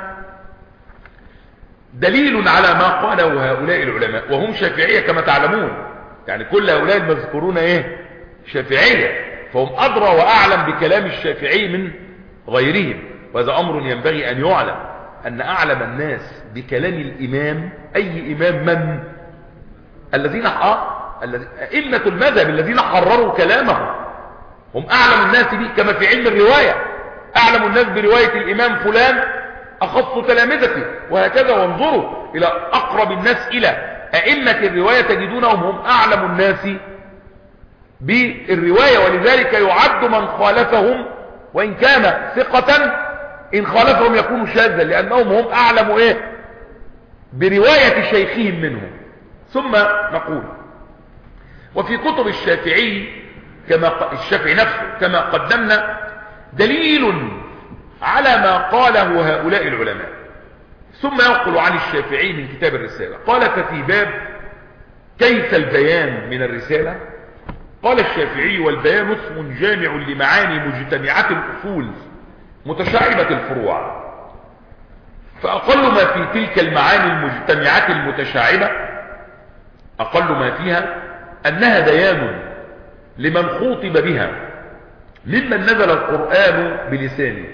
دليل على ما قاله هؤلاء العلماء، وهم شافعية كما تعلمون، يعني كل هؤلاء المذكورون ايه شافعية، فهم أدرى وأعلم بكلام الشافعي من غيرهم. وهذا أمر ينبغي أن يعلم، أن أعلم الناس بكلام الإمام أي إمام؟ من الذين أئمة المذهب الذين حرروا كلامه، هم أعلم الناس به، كما في علم الرواية أعلم الناس برواية الإمام فلان أخص تلامذته، وهكذا. وانظروا إلى أقرب الناس إلى أئمة الرواية تجدونهم هم أعلم الناس بالرواية، ولذلك يعد من خالفهم وإن كان ثقة إن خالفهم يكون شاذا، لأنهم هم أعلم إيه برواية شيخهم منهم. ثم نقول وفي كتب الشافعي كما الشافعي نفسه كما قدمنا دليل على ما قاله هؤلاء العلماء. ثم ينقل عن الشافعي من كتاب الرسالة قال ففي باب كيف البيان من الرسالة قال الشافعي والبيان اسم جامع لمعاني مجتمعة الأصول متشعبة الفروع، فأقل ما في تلك المعاني المجتمعة المتشعبة أقل ما فيها أنها بيان لمن خوطب بها ممن نزل القرآن بلسانه،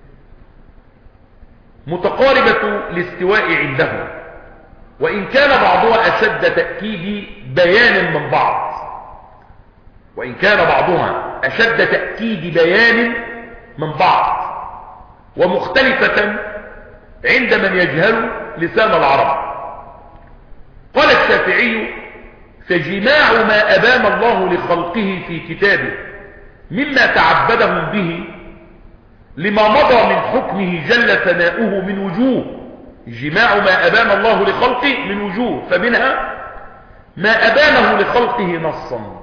متقاربة الاستواء عنده، وإن كان بعضها أشد تأكيد بيان من بعض وإن كان بعضها أشد تأكيد بيان من بعض ومختلفة عند من يجهل لسان العرب. قال الشافعي فجماع ما أبان الله لخلقه في كتابه مما تعبدهم به لما مضى من حكمه جل ثناؤه من وجوه، جماع ما أبان الله لخلقه من وجوه، فمنها ما أبانه لخلقه نصا،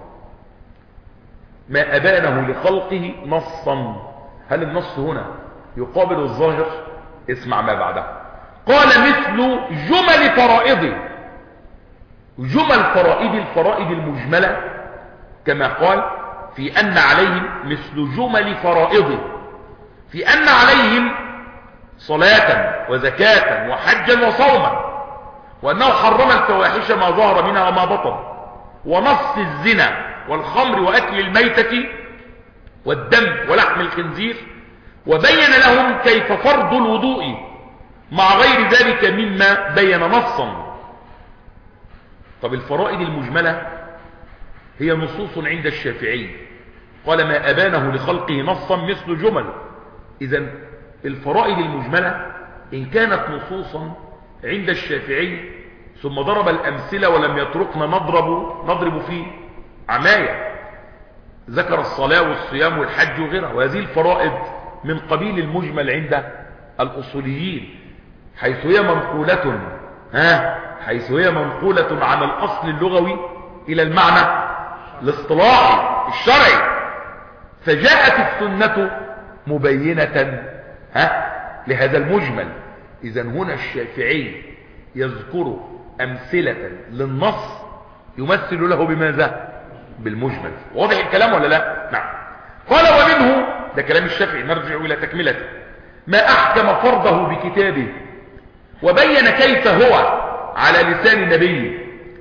ما أبانه لخلقه نصا. هل النص هنا يقابل الظاهر؟ اسمع ما بعده. قال مثل جمل فرائض، جمل فرائض الفرائض المجملة كما قال في أن عليهم مثل جمل فرائض، في أن عليهم صلاة وزكاة وحجا وصوما، وأنه حرم الفواحش ما ظهر منها وما بطن، ونص الزنا والخمر وأكل الميتة والدم ولحم الخنزير، وبين لهم كيف فرض الوضوء مع غير ذلك مما بين نصا. طب الفرائض المجملة هي نصوص عند الشافعي، قال ما أبانه لخلقه نصا مثل جمل. إذن الفرائض المجملة إن كانت نصوصا عند الشافعي ثم ضرب الأمثلة ولم يتركنا نضرب نضرب في عماية، ذكر الصلاة والصيام والحج وغيرها، وهذه الفرائض من قبيل المجمل عند الأصوليين، حيث هي منقولة ها حيث هي منقولة عن الأصل اللغوي إلى المعنى الاصطلاحي الشرعي، فجاءت السنة مبينة ها لهذا المجمل. إذن هنا الشافعي يذكر أمثلة للنص يمثل له بماذا؟ بالمجمل. واضح الكلام ولا لا؟ نعم. قال ومنه، ده كلام الشافعي، نرجع إلى تكملته، ما أحكم فرضه بكتابه وبين كيف هو على لسان نبيه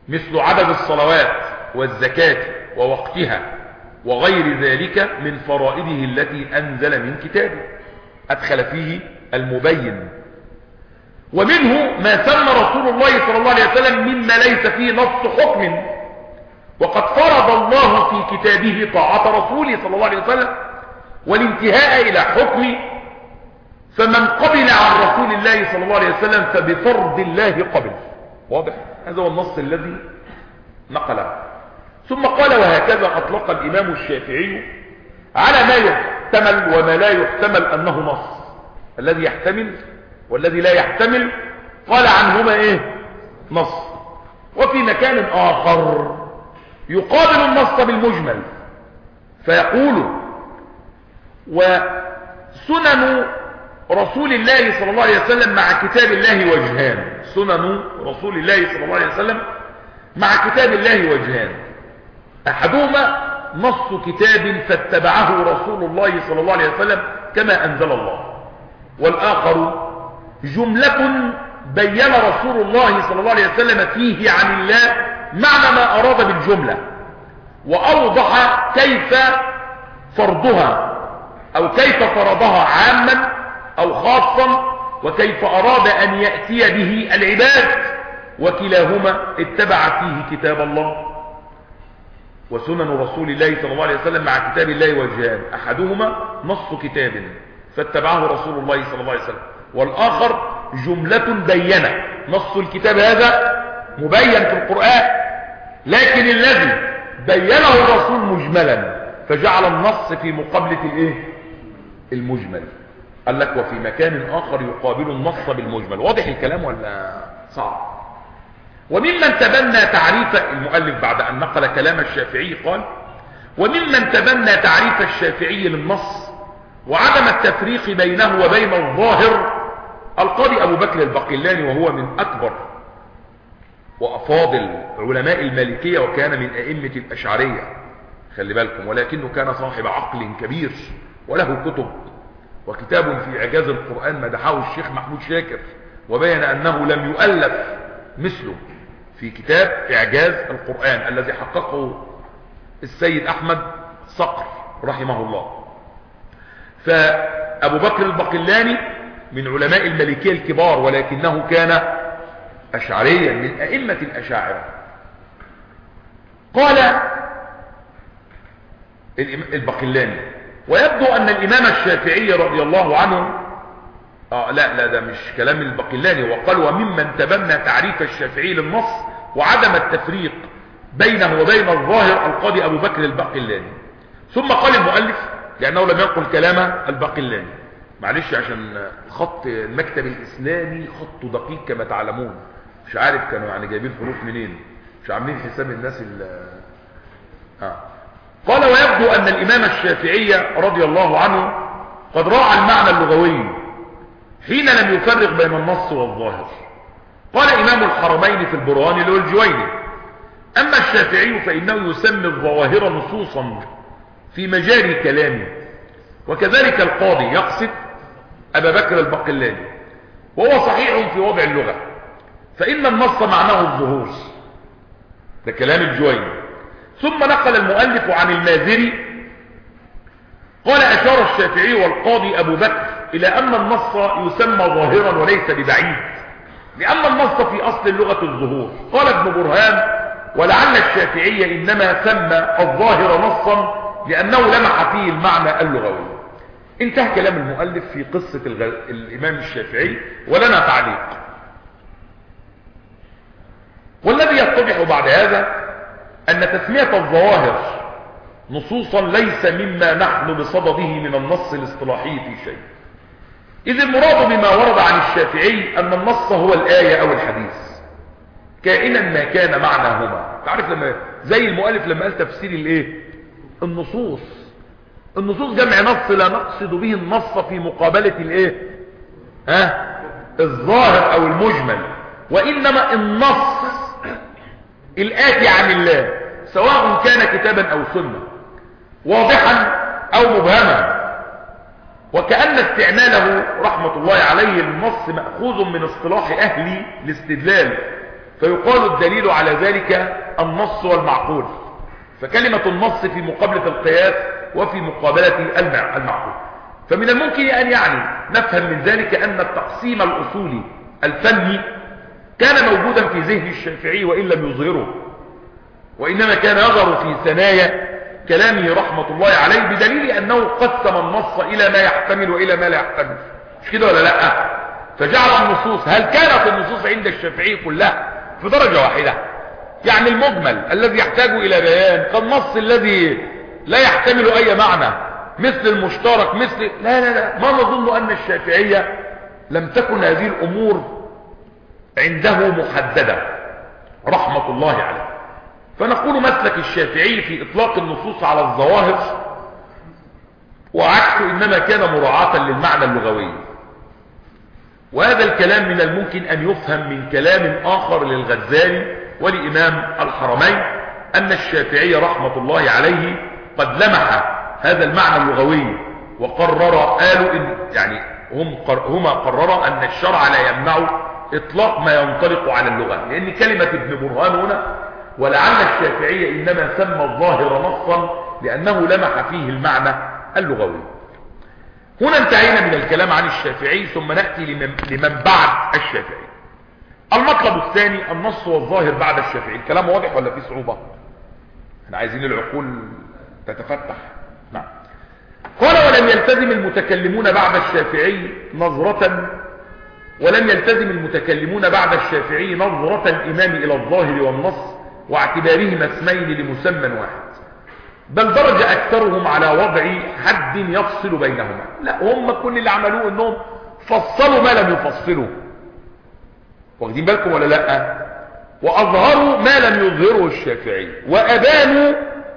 مثل عدد الصلوات والزكاة ووقتها وغير ذلك من فرائضه التي أنزل من كتابه، أدخل فيه المبين. ومنه ما سمى رسول الله صلى الله عليه وسلم مما ليس فيه نص حكم، وقد فرض الله في كتابه طاعة رسوله صلى الله عليه وسلم والانتهاء إلى حكم، فمن قبل عن رسول الله صلى الله عليه وسلم فبفرض الله قبل. واضح؟ هذا هو النص الذي نقله. ثم قال: وهكذا أطلق الإمام الشافعي على ما يحتمل وما لا يحتمل أنه نص. الذي يحتمل والذي لا يحتمل قال عنهما إيه؟ نص. وفي مكان آخر يقابل النص بالمجمل فيقول: وسنن رسول الله صلى الله عليه وسلم مع كتاب الله وجهان. سنن رسول الله صلى الله عليه وسلم مع كتاب الله وجهان، أحدهما نص كتاب فاتبعه رسول الله صلى الله عليه وسلم كما أنزل الله، والآخر جملة بين رسول الله صلى الله عليه وسلم فيه عن الله معنى ما أراد بالجملة، وأوضح كيف فرضها أو كيف فرضها عاما أو خاصا، وكيف أراد أن يأتي به العباد، وكلاهما اتبع فيه كتاب الله. وسنن رسول الله صلى الله عليه وسلم مع كتاب الله وجهان، أحدهما نص كتاب فاتبعه رسول الله صلى الله عليه وسلم، والآخر جملة بينة. نص الكتاب هذا مبين في القرآن، لكن الذي بينه الرسول مجملا فجعل النص في مقابلة الايه؟ المجمل. قال لك: وفي مكان آخر يقابل النص بالمجمل. واضح الكلام ولا صعب؟ وممن تبنى تعريف المؤلف بعد أن نقل كلام الشافعي قال: وممن تبنى تعريف الشافعي للنص وعدم التفريق بينه وبين الظاهر القاضي أبو بكر البقلاني، وهو من أكبر وأفاضل علماء المالكية، وكان من أئمة الأشعرية، خلي بالكم، ولكنه كان صاحب عقل كبير وله كتب، وكتاب في إعجاز القرآن مدحه الشيخ محمود شاكر وبين أنه لم يؤلف مثله في كتاب إعجاز القرآن الذي حققه السيد أحمد صقر رحمه الله. فأبو بكر البقلاني من علماء المالكية الكبار، ولكنه كان أشعريا من أئمة الأشاعرة. قال البقلاني: ويبدو أن الإمام الشافعي رضي الله عنه آه لا لا ده مش كلام البقلاني، وقال: وممن تبنى تعريف الشافعي للنص وعدم التفريق بينه وبين الظاهر القاضي أبو بكر البقلاني. ثم قال المؤلف، لأنه لم ينقل كلام البقلاني، معلش عشان خط المكتب الإسلامي خطه دقيق كما تعلمون، مش عارف كانوا يعني جايبين حروف منين، مش عاملين حساب الناس ال آه. قال: ويبدو أن الإمام الشافعي رضي الله عنه قد راعى المعنى اللغوي حين لم يفرق بين النص والظاهر. قال إمام الحرمين في البرهان اللي هو الجويني: أما الشافعي فإنه يسمي الظواهر نصوصا في مجاري كلامه، وكذلك القاضي يقصد أبا بكر البقلاني، وهو صحيح في وضع اللغة، فإن النص معناه الظهور. ده كلام الجويني. ثم نقل المؤلف عن المازري قال: أشار الشافعي والقاضي أبو بكر إلى أن النص يسمى ظاهرا وليس ببعيد، لأن النص في أصل اللغة الظهور. قال ابن برهان: ولعل الشافعي إنما سمى الظاهر نصا لأنه لمح فيه المعنى اللغوي. انتهى كلام المؤلف في قصة الغ... الإمام الشافعي، ولنا تعليق. والذي يتضح بعد هذا أن تسمية الظواهر نصوصا ليس مما نحن بصدده من النص الاصطلاحي في شيء، إذ المراد بما ورد عن الشافعي أن النص هو الآية أو الحديث كائنا ما كان معناهما. تعرف لما زي المؤلف لما قال تفسير الايه؟ النصوص. النصوص جمع نص لا نقصد به النص في مقابلة الايه؟ ها؟ الظاهر او المجمل، وانما النص الآتي عن الله سواء كان كتابا او سنة، واضحا او مبهما. وكأن استعماله رحمة الله عليه النص مأخوذ من اصطلاح اهل الاستدلال فيقال الدليل على ذلك النص والمعقول، فكلمة النص في مقابلة القياس وفي مقابلة المعقول. فمن الممكن أن يعني نفهم من ذلك أن التقسيم الأصولي الفني كان موجودا في ذهن الشافعي وإن لم يظهره، وإنما كان يظهر في ثنايا كلامه رحمة الله عليه، بدليل أنه قسم النص إلى ما يحتمل وإلى ما لا يحتمل، مش كده ولا لا؟ فجعل النصوص، هل كانت النصوص عند الشافعي كلها في درجة واحدة؟ يعني المجمل الذي يحتاج إلى بيان كالنص الذي لا يحتمل أي معنى، مثل المشترك، مثل لا لا لا ما نظن أن الشافعية لم تكن هذه الأمور عنده محددة رحمة الله عليه. فنقول مسلك الشافعي في إطلاق النصوص على الظواهر وعكسه إنما كان مراعاة للمعنى اللغوي. وهذا الكلام من الممكن أن يفهم من كلام آخر للغزالي ولإمام الحرمين، أن الشافعي رحمة الله عليه قد لمح هذا المعنى اللغوي وقرر، قالوا إن يعني هم هما قرر أن الشرع لا يمنع إطلاق ما ينطلق على اللغة، لأن كلمة ابن برهان هنا ولعل الشافعي إنما سمى الظاهر نصا لأنه لمح فيه المعنى اللغوي. هنا انتهينا من الكلام عن الشافعي، ثم نأتي لمن, لمن بعد الشافعي. المطلب الثاني النص والظاهر بعد الشافعي. الكلام واضح ولا فيه صعوبة؟ احنا عايزين العقول تتفتح. نعم. قال ولم يلتزم المتكلمون بعد الشافعي نظرة ولم يلتزم المتكلمون بعد الشافعي نظرة الإمام إلى الظاهر والنص واعتبارهما اسمين لمسمى واحد، بل درج أكثرهم على وضع حد يفصل بينهما. لا، هم كل اللي عملوه انهم فصلوا ما لم يفصلوا، واخدين بالكم ولا لا؟ وأظهروا ما لم يظهره الشافعي، وأبانوا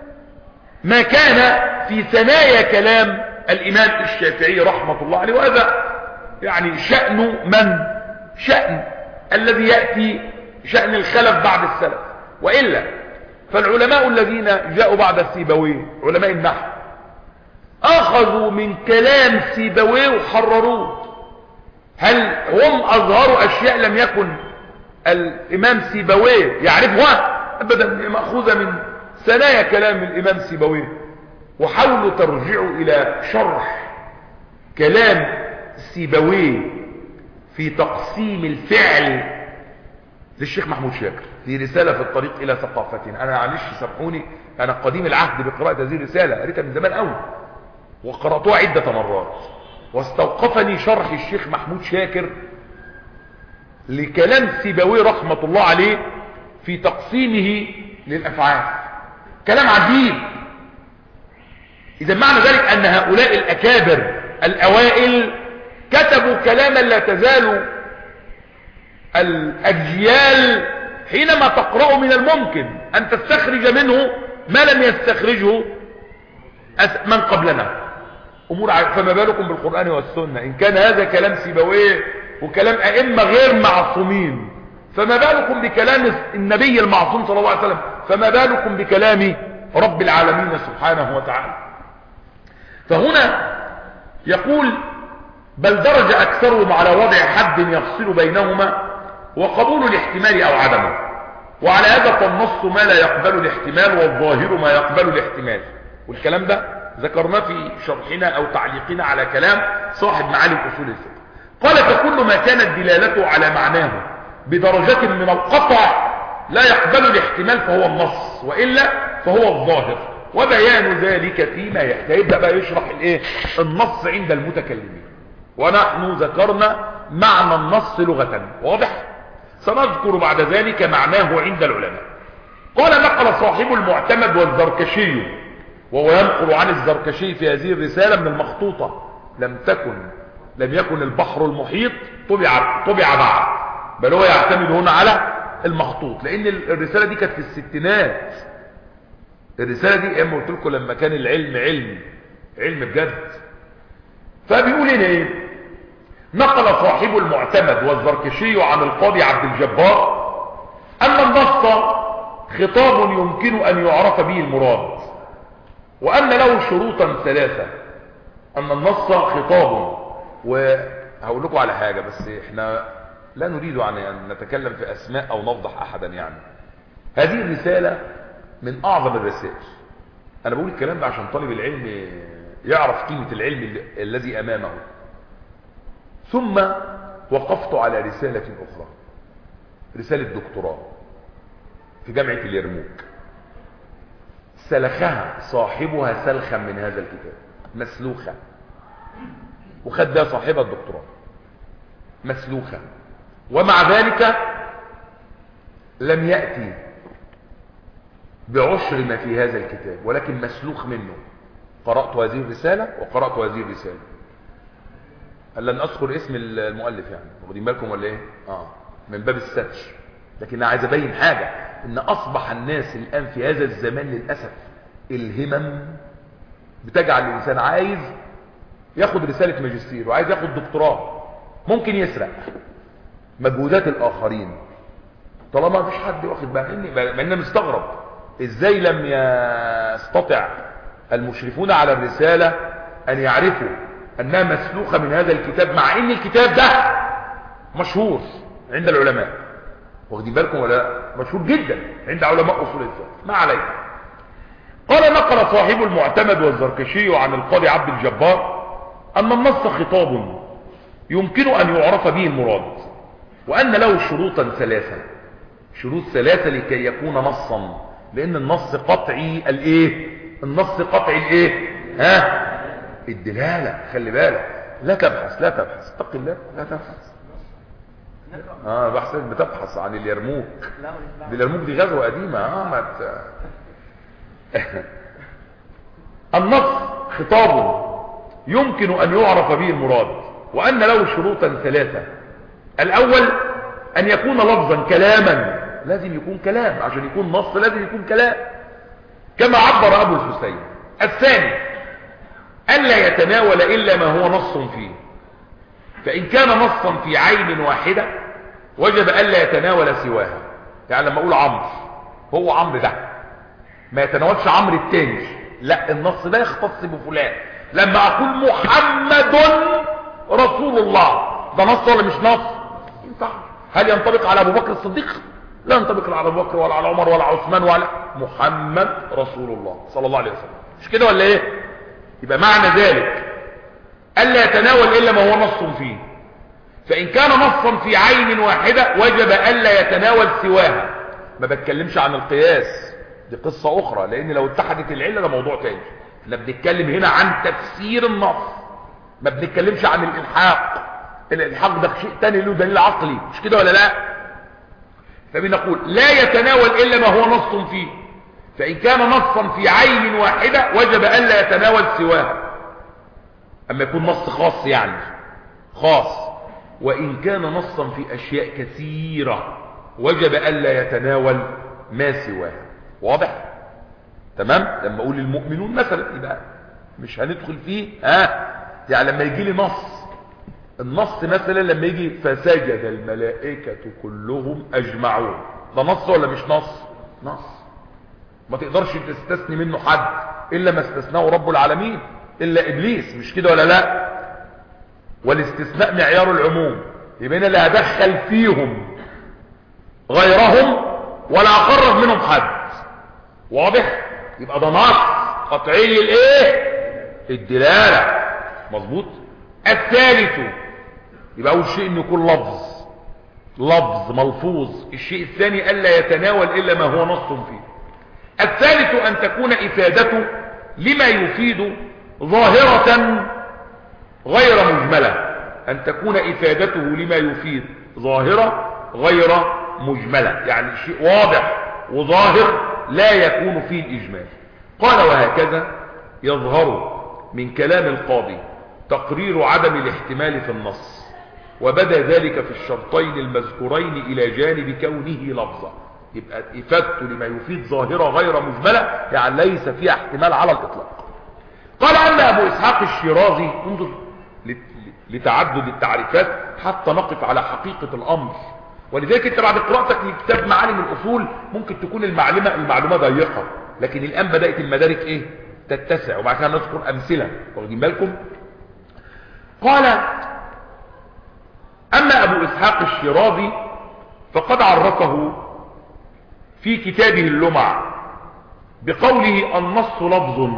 ما كان في ثنايا كلام الإمام الشافعي رحمة الله عليه. وهذا يعني شأن من شأن الذي يأتي شأن الخلف بعد السلف، وإلا فالعلماء الذين جاءوا بعد سيبويه علماء النحو أخذوا من كلام سيبويه وحرروه. هل هم أظهروا أشياء لم يكن الإمام سيبويه يعرفها؟ أبدا، مأخوذة من ثنايا كلام الإمام سيبويه. وحاولوا ترجعوا إلى شرح كلام سيبويه في تقسيم الفعل للشيخ محمود شاكر في رسالة في الطريق إلى ثقافتنا. أنا معلش سامحوني، أنا قديم العهد بقراءة هذه الرسالة، قريتها من زمان قوي وقرأتها عدة مرات، واستوقفني شرح الشيخ محمود شاكر لكلام سيبويه رحمة الله عليه في تقسيمه للأفعال. كلام عجيب. إذا معنى ذلك أن هؤلاء الأكابر الأوائل كتبوا كلاما لا تزال الأجيال حينما تقرأ من الممكن أن تستخرج منه ما لم يستخرجه من قبلنا أمور. فما بالكم بالقرآن والسنة؟ إن كان هذا كلام سيبويه وكلام أئمة غير معصومين، فما بالكم بكلام النبي المعصوم صلى الله عليه وسلم؟ فما بالكم بكلام رب العالمين سبحانه وتعالى؟ فهنا يقول بل درج أكثرهم على وضع حد يفصل بينهما وقبول الاحتمال أو عدمه، وعلى هذا فالنص ما لا يقبل الاحتمال والظاهر ما يقبل الاحتمال. والكلام ده ذكرناه في شرحنا أو تعليقنا على كلام صاحب معالي أصول الفقه. قال فكل ما كانت دلالته على معناه بدرجة من القطع لا يقبل الاحتمال فهو النص، وإلا فهو الظاهر، وبيان ذلك فيما يحتاج. يبدأ بقى يشرح الايه النص عند المتكلمين، ونحن ذكرنا معنى النص لغة، واضح؟ سنذكر بعد ذلك معناه عند العلماء. قال نقل صاحب المعتمد والزركشي، وهو ينقل عن الزركشي في هذه الرسالة من المخطوطة، لم تكن لم يكن البحر المحيط طبع طبع بعد، بل هو يعتمد هنا على المخطوط، لأن الرسالة دي كانت في الستينات. الرسالة دي اما قلت لكم لما كان العلم علم علم بجد. فبيقول هنا ايه؟ نقل صاحب المعتمد والزركشي عن القاضي عبد الجبار أن النص خطاب يمكن أن يعرف به المراد، وأن له شروطا ثلاثة. أن النص خطاب، وهقول لكم على حاجة بس احنا لا نريد أن نتكلم في أسماء أو نفضح أحدا يعني. هذه الرسالة من أعظم الرسائل. أنا بقول الكلام ده عشان طالب العلم يعرف قيمة العلم الذي أمامه. ثم وقفت على رسالة أخرى، رسالة دكتوراه في جامعة اليرموك، سلخها صاحبها سلخا من هذا الكتاب، مسلوخة، وخد بها صاحبها الدكتوراه مسلوخة، ومع ذلك لم يأتي بعشر ما في هذا الكتاب، ولكن مسلوخ منه. قرأت هذه الرسالة وقرأت هذه الرسالة، لن أذكر اسم المؤلف يعني، واخدين بالكم ولا ايه؟ اه من باب الستر. لكن انا عايز ابين حاجة، ان اصبح الناس الان في هذا الزمان للأسف الهمم بتجعل الانسان عايز ياخد رسالة ماجستير وعايز ياخد دكتوراه، ممكن يسرق مجهودات الاخرين طالما مفيش حد واخد بالي. مع اني مستغرب ازاي لم يستطع المشرفون على الرسالة ان يعرفوا انها مسلوخة من هذا الكتاب، مع ان الكتاب ده مشهور عند العلماء، واخدين بالكم ولا؟ مشهور جدا عند علماء اصول الفقه. ما عليه. قال: نقل صاحب المعتمد والزركشي عن القاضي عبد الجبار ان النص خطاب يمكن ان يعرف به المراد، وان له شروطا ثلاثة، شروط ثلاثة لكي يكون نصا، لان النص قطعي الايه؟ النص قطعي الايه؟ ها؟ الدلالة. خلي بالك، لا تبحث لا تبحث اتق الله، لا تبحث. اه بحثك بتبحث عن اليرموك. دي اليرموك دي غزوة قديمة. اه ما ت... النص خطاب يمكن ان يعرف به المراد، وان له شروطا ثلاثة. الاول ان يكون لفظا كلاما، لازم يكون كلام عشان يكون نص، لازم يكون كلام كما عبر ابو الحسين. الثاني ألا يتناول إلا ما هو نص فيه، فإن كان نصا في عين واحدة وجب ألا يتناول سواها. يعني لما أقول عمرو، هو عمرو ده ما يتناولش عمرو التاني، لا، النص ده يختص بفلان. لما أقول محمد رسول الله، ده نص ولا مش نص؟ ينفع. هل ينطبق على أبو بكر الصديق؟ لا ينطبق على أبو بكر ولا على عمر ولا عثمان ولا محمد رسول الله صلى الله عليه وسلم. مش كده ولا ايه؟ يبقى معنى ذلك ألا يتناول إلا ما هو نص فيه، فإن كان نصا في عين واحدة وجب ألا يتناول سواها. ما بتكلمش عن القياس، دي قصة أخرى، لأن لو اتحدت العلة ده موضوع تاني. احنا بنتكلم هنا عن تفسير النص، ما بنتكلمش عن الإلحاق. الإلحاق ده شيء تاني له دليل عقلي، مش كده ولا لا؟ فبنقول لا يتناول إلا ما هو نص فيه، فإن كان نصا في عين واحدة وجب ألا يتناول سواها. أما يكون نص خاص يعني خاص، وإن كان نصا في أشياء كثيرة وجب ألا يتناول ما سواها. واضح؟ تمام؟ لما أقول المؤمنون مثلا يبقى مش هندخل فيه. ها؟ يعني لما يجي لي نص، النص مثلا لما يجي فسجد الملائكة كلهم أجمعون، ده نص ولا مش نص؟ نص. ما تقدرش تستثني منه حد إلا ما استثناه رب العالمين، إلا إبليس، مش كده ولا لا؟ والاستثناء معيار العموم، يبقى أنا لا أدخل فيهم غيرهم ولا أخرج منهم حد. واضح؟ يبقى ده نص قطعي الايه؟ الدلالة. مظبوط. الثالث يبقى أول شيء إن يكون لفظ لفظ ملفوظ. الشيء الثاني ألا يتناول إلا ما هو نص فيه. الثالث أن تكون إفادته لما يفيد ظاهرة غير مجملة، أن تكون إفادته لما يفيد ظاهرة غير مجملة، يعني شيء واضح وظاهر لا يكون فيه الإجمال. قال: وهكذا يظهر من كلام القاضي تقرير عدم الاحتمال في النص، وبدا ذلك في الشرطين المذكورين إلى جانب كونه لفظا. يبقى إفادته لما يفيد ظاهرة غير مجملة، يعني ليس فيها احتمال على الإطلاق. قال: أن أبو إسحاق الشيرازي، انظر لتعدد التعريفات حتى نقف على حقيقة الأمر. ولذلك انت بعد قراءتك لكتاب معالم الأصول ممكن تكون المعلومة المعلومة ضيقة، لكن الآن بدأت المدارك ايه؟ تتسع، وبعد كده نذكر أمثلة. واخدين بالكم؟ قال: أما أبو إسحاق الشيرازي فقد عرفه في كتابه اللمع بقوله: النص لفظ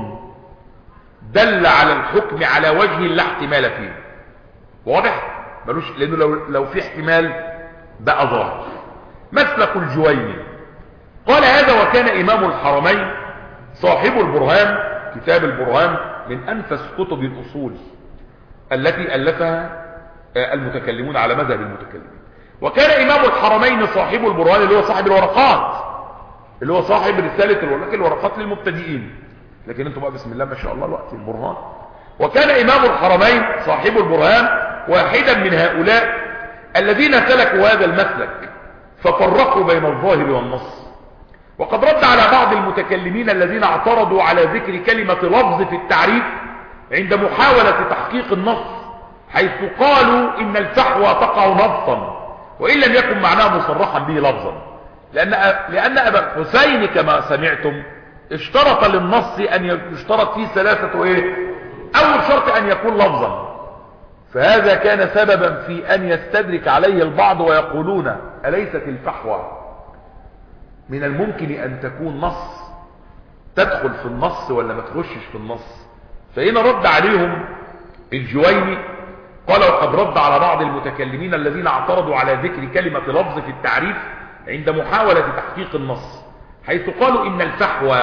دل على الحكم على وجه لا احتمال فيه. واضح؟ ملوش، لأنه لو, لو في احتمال بقى ظاهر. مسلك الجويني قال: هذا وكان إمام الحرمين صاحب البرهان، كتاب البرهان من أنفس كتب الأصول التي ألفها المتكلمون على مذهب المتكلمين. وكان إمام الحرمين صاحب البرهان اللي هو صاحب الورقات، اللي هو صاحب رسالة الورقات, الورقات للمبتدئين، لكن انتم بقى بسم الله ما شاء الله الوقت البرهان. وكان إمام الحرمين صاحب البرهان واحدا من هؤلاء الذين سلكوا هذا المسلك ففرقوا بين الظاهر والنص. وقد رد على بعض المتكلمين الذين اعترضوا على ذكر كلمة لفظ في التعريف عند محاولة تحقيق النص، حيث قالوا إن الفحوى تقع نصا وإن لم يكن معناه مصرحا به لفظا، لأن, لأن أبا الحسين كما سمعتم اشترط للنص أن يشترط فيه ثلاثة إيه؟ أول شرط أن يكون لفظا، فهذا كان سببا في أن يستدرك عليه البعض ويقولون: أليست الفحوى من الممكن أن تكون نص تدخل في النص ولا ما تخشش في النص؟ فهنا رد عليهم الجويني قال: وقد رد على بعض المتكلمين الذين اعترضوا على ذكر كلمة لفظ في التعريف عند محاولة تحقيق النص، حيث قالوا إن الفحوى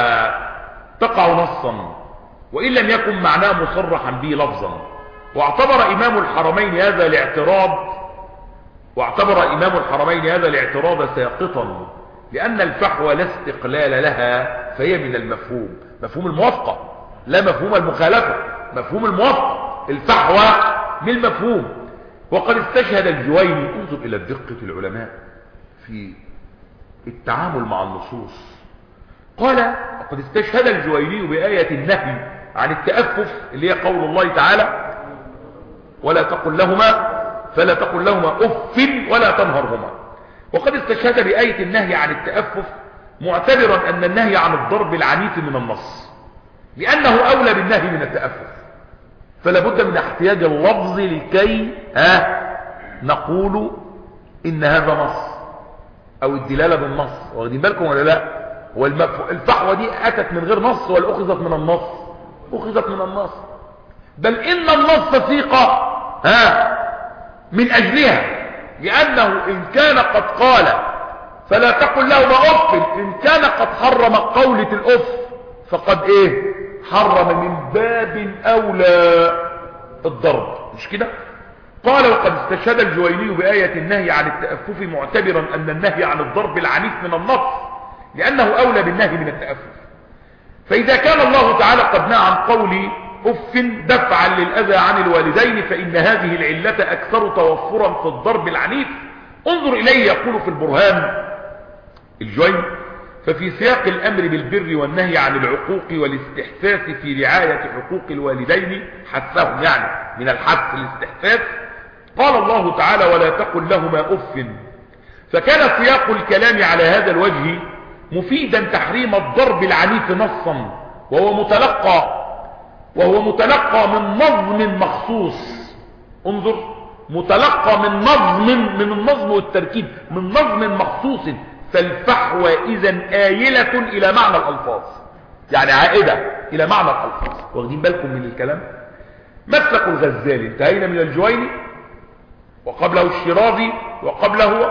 تقع نصا وإن لم يكن معناه مصرحا به لفظا. واعتبر إمام الحرمين هذا الاعتراض واعتبر إمام الحرمين هذا الاعتراض ساقطا، لأن الفحوى لا استقلال لها، فهي من المفهوم، مفهوم الموافقة لا مفهوم المخالفة، مفهوم الموافقة، الفحوى من المفهوم. وقد استشهد الجويني، انظر إلى دقة العلماء في التعامل مع النصوص، قال: وقد استشهد الجويني بآية النهي عن التأفف اللي هي قول الله تعالى: ولا تقل لهما فلا تقل لهما أف ولا تنهرهما. وقد استشهد بآية النهي عن التأفف معتبرا أن النهي عن الضرب العنيف من النص، لأنه أولى بالنهي من التأفف، فلا بد من احتياج اللفظ لكي ها نقول إن هذا نص أو الدلالة بالنص. واخدين بالكم ولا لا؟ والفحوى دي أتت من غير نص ولا أخذت من النص؟ أخذت من النص، بل إن النص ثقة ها من أجلها، لأنه إن كان قد قال فلا تقل لهما أف، إن كان قد حرم قولة الأف فقد إيه؟ حرم من باب أولى الضرب، مش كده؟ قال: وقد استشهد الجويني بآية النهي عن التأفف معتبرا أن النهي عن الضرب العنيف من النص، لأنه أولى بالنهي من التأفف. فإذا كان الله تعالى قد نهى عن قول أف دفعا للأذى عن الوالدين، فإن هذه العلة أكثر توفرا في الضرب العنيف. انظر إليه يقول في البرهان الجويني: ففي سياق الأمر بالبر والنهي عن العقوق والاستحثاث في رعاية حقوق الوالدين، حثهم يعني من الحث الاستحثاث، قال الله تعالى: ولا تقل لهما أف. فكان سياق الكلام على هذا الوجه مفيدا تحريم الضرب العنيف نصا، وهو متلقى وهو متلقى من نظم مخصوص. انظر، متلقى من نظم، من النظم والتركيب، من نظم مخصوص. فالفحوى إذن آيلة إلى معنى الألفاظ، يعني عائدة إلى معنى الألفاظ. واخدين بالكم من الكلام؟ مسلك الغزالي، انتهينا من الجويني وقبله الشيرازي وقبله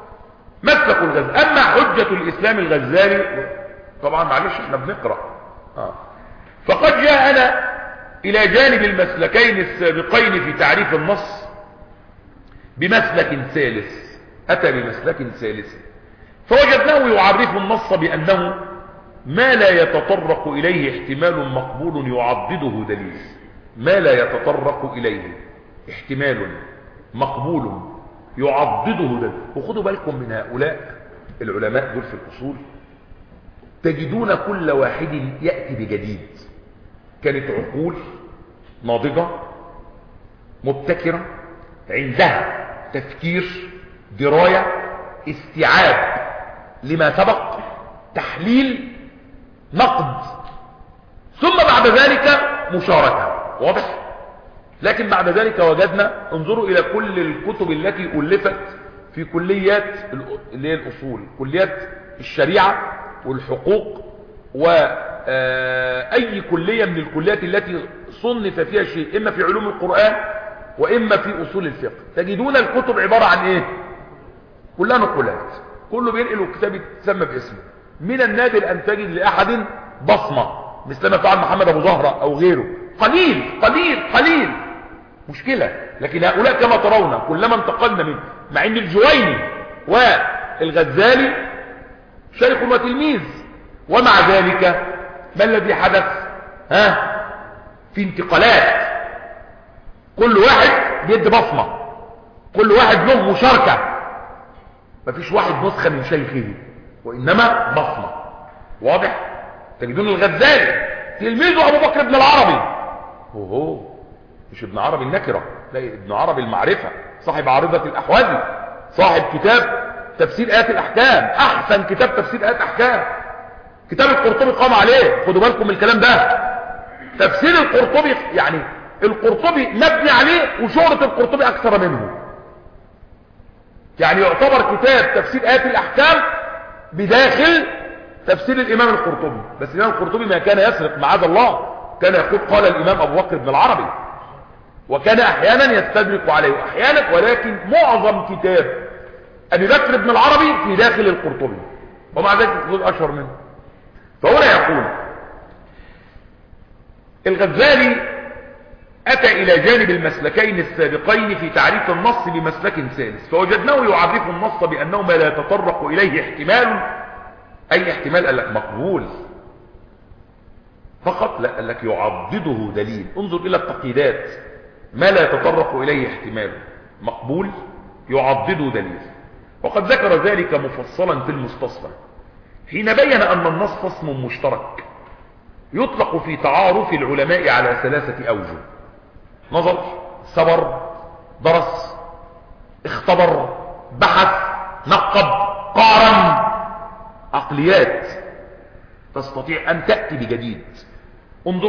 مسلك الغزالي. أما حجة الإسلام الغزالي، طبعا معلش احنا بنقرأ آه. فقد جاءنا إلى جانب المسلكين السابقين في تعريف النص بمسلك ثالث، أتى بمسلك ثالث فوجدناه يعرف النص بأنه ما لا يتطرق إليه احتمال مقبول يعضده دليل. ما لا يتطرق إليه احتمال مقبول يعضده دليل. وخدوا بالكم من هؤلاء العلماء دول في الأصول، تجدون كل واحد يأتي بجديد. كانت عقول ناضجة مبتكرة عندها تفكير، دراية، استيعاب لما سبق، تحليل، نقد، ثم بعد ذلك مشاركة. واضح؟ لكن بعد ذلك وجدنا انظروا الى كل الكتب التي الفت في كليات اللي هي الاصول، كليات الشريعه والحقوق واي كليه من الكليات التي صنف فيها شيء اما في علوم القرآن واما في اصول الفقه، تجدون الكتب عباره عن ايه؟ كلها نقولات، كله بينقل كتاب يتسمى باسمه. من النادر ان تجد لاحد بصمه مثل ما فعل محمد ابو زهره او غيره، قليل قليل قليل، مشكله. لكن هؤلاء كما ترون كلما انتقلنا منه، مع ان الجويني والغزالي شيخ وتلميذ، ومع ذلك ما الذي حدث؟ ها؟ في انتقالات، كل واحد بيدي بصمه، كل واحد له مشاركه، مفيش واحد نسخه من شيخه وانما بصمه. واضح؟ تجدون الغزالي تلميذه ابو بكر بن العربي، اوه مش ابن عربي النكره، لا ابن عربي المعرفه، صاحب عارضه الاحوذي، صاحب كتاب تفسير ايات الاحكام، احسن كتاب تفسير ايات احكام. كتاب القرطبي قام عليه، خدوا بالكم من الكلام ده. تفسير القرطبي يعني القرطبي مبني عليه وشهرة القرطبي اكثر منه، يعني يعتبر كتاب تفسير ايات الاحكام بداخل تفسير الامام القرطبي. بس الامام القرطبي ما كان يسرق معاذ الله، كان يقول قال الامام ابو بكر بن العربي، وكان احيانا يستدرك عليه واحيانا، ولكن معظم كتاب ابي بكر بن العربي في داخل القرطبي، ومع ذلك يقول اشهر منه. فهنا يقول الغزالي اتى الى جانب المسلكين السابقين في تعريف النص بمسلك ثالث، فوجدناه يعرف النص بانه ما لا يتطرق اليه احتمال، اي احتمال قال لك مقبول فقط، لا قال لك يعضده دليل. انظر الى التقييدات، ما لا يتطرق اليه احتمال مقبول يعضده دليل. وقد ذكر ذلك مفصلا في المستصفى حين بين ان النص اسم مشترك يطلق في تعارف العلماء على ثلاثة اوجه: نظر، صبر، درس، اختبر، بحث، نقب، قارن، عقليات تستطيع ان تأتي بجديد. انظر،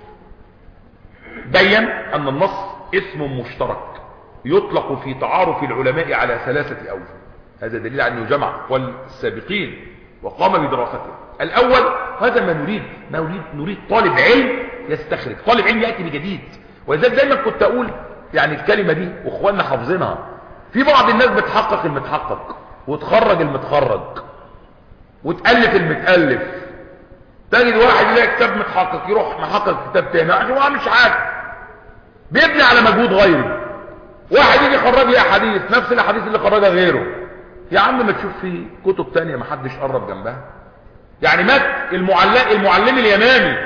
بين ان النص اسم مشترك يطلق في تعارف العلماء على ثلاثة اوجه، هذا دليل على انه جمع اقوال السابقين وقام بدراسته. الاول، هذا ما نريد، ما نريد نريد طالب علم يستخرج، طالب علم يأتي بجديد. ولذلك دايما كنت اقول يعني الكلمة دي واخواننا حافظينها، في بعض الناس بتحقق المتحقق وتخرج المتخرج وتألف المتألف. تجد واحد يلاقي كتاب متحقق يروح محقق كتاب تاني عشان ما عملش حاجه، بيبني على مجهود غيره. واحد يجي يخرج لي احاديث نفس الاحاديث اللي خرجها غيره، يا عم ما تشوف في كتب تانية ما حدش قرب جنبها. يعني مات المعلم المعلم اليمامي،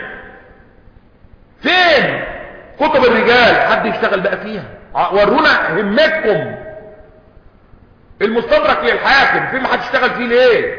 فين كتب الرجال؟ حد يشتغل بقى فيها، ورونا همتكم. المستدرك للحاكم فين؟ ما حد يشتغل فيه ليه؟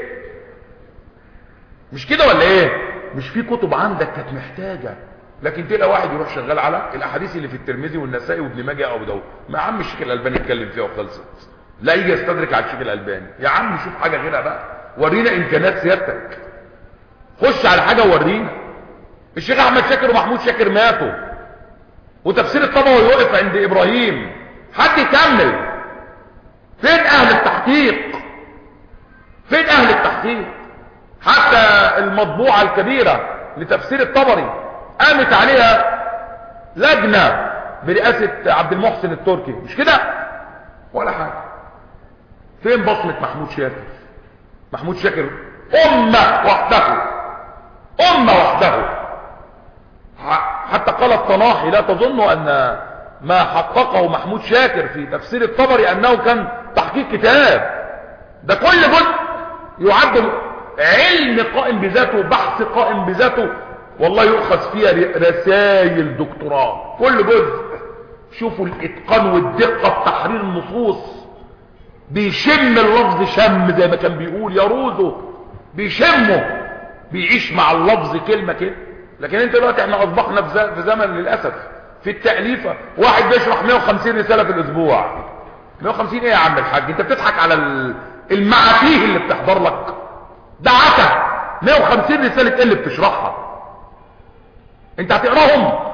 مش كده ولا ايه؟ مش في كتب عندك كانت محتاجه، لكن تلاقي واحد يروح شغال على الاحاديث اللي في الترمذي والنسائي وابن ماجه او داود. ما عم الشيخ الالباني اتكلم فيها وخلصت، لا يجي يستدرك على الشيخ الالباني. يا عم شوف حاجه غيرها بقى، ورينا امكانيات سيادتك، خش على حاجه وورينا. الشيخ احمد شاكر ومحمود شاكر ماتوا وتفسير الطبوي يوقف عند ابراهيم، حد يكمل؟ فين اهل التحقيق؟ فين اهل التحقيق؟ حتى المطبوعه الكبيره لتفسير الطبري قامت عليها لجنه برئاسه عبد المحسن التركي، مش كده ولا حاجه. فين بصمه محمود شاكر؟ محمود شاكر امه وحده، امه وحده. حتى قال الطناحي لا تظنوا ان ما حققه محمود شاكر في تفسير الطبري انه كان تحقيق كتاب، ده كل جزء يعد علم قائم بذاته، بحث قائم بذاته، والله يؤخذ فيها رسائل دكتوراه كل جزء. شوفوا الاتقان والدقه في تحرير النصوص، بيشم اللفظ شم زي ما كان بيقول يروزه، بيشمه، بيعيش مع اللفظ كلمه كده. لكن انت دلوقتي احنا اصبحنا في زمن للاسف في التأليفة واحد بيشرح مئة وخمسين رسالة في الاسبوع. مئة وخمسين ايه يا عم الحاج؟ انت بتضحك على المعاتيه اللي بتحضر لك، ده عتا. مئة وخمسين رسالة ايه اللي بتشرحها؟ انت هتقراهم؟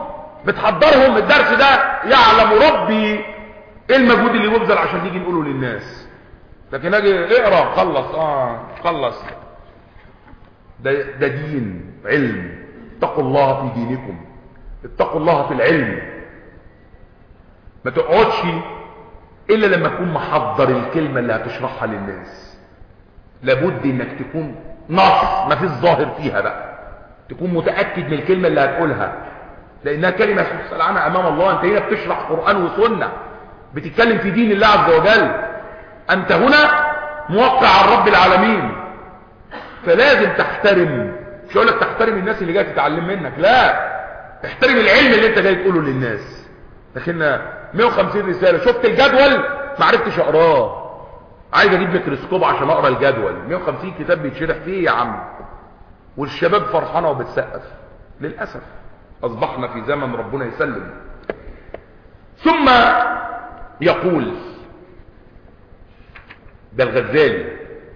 بتحضرهم الدرس ده، يعلم ربي ايه المجهود اللي يبذل عشان نيجي نقوله للناس. لكن اجي اقرا خلص اه خلص. ده ده دين علم. اتقوا الله في دينكم، اتقوا الله في العلم. ما تقعدش الا لما تكون محضر الكلمه اللي هتشرحها للناس. لابد انك تكون نص ما فيش ظاهر فيها بقى، تكون متاكد من الكلمه اللي هتقولها، لانها كلمه تسال عنها امام الله. انت هنا بتشرح قران وسنه، بتتكلم في دين الله عز وجل. انت هنا موقع عن رب العالمين، فلازم تحترم. مش هقول لك تحترم الناس اللي جايه تتعلم منك، لا، احترم العلم اللي انت جاي تقوله للناس. لكن مئة وخمسين رساله، شفت الجدول ما عرفتش اقراه، عايز اجيب ميكروسكوب عشان اقرا الجدول. مئة وخمسين كتاب بيتشرح فيه يا عم، والشباب فرحانه وبتسقف. للاسف اصبحنا في زمن ربنا يسلم. ثم يقول ده الغزالي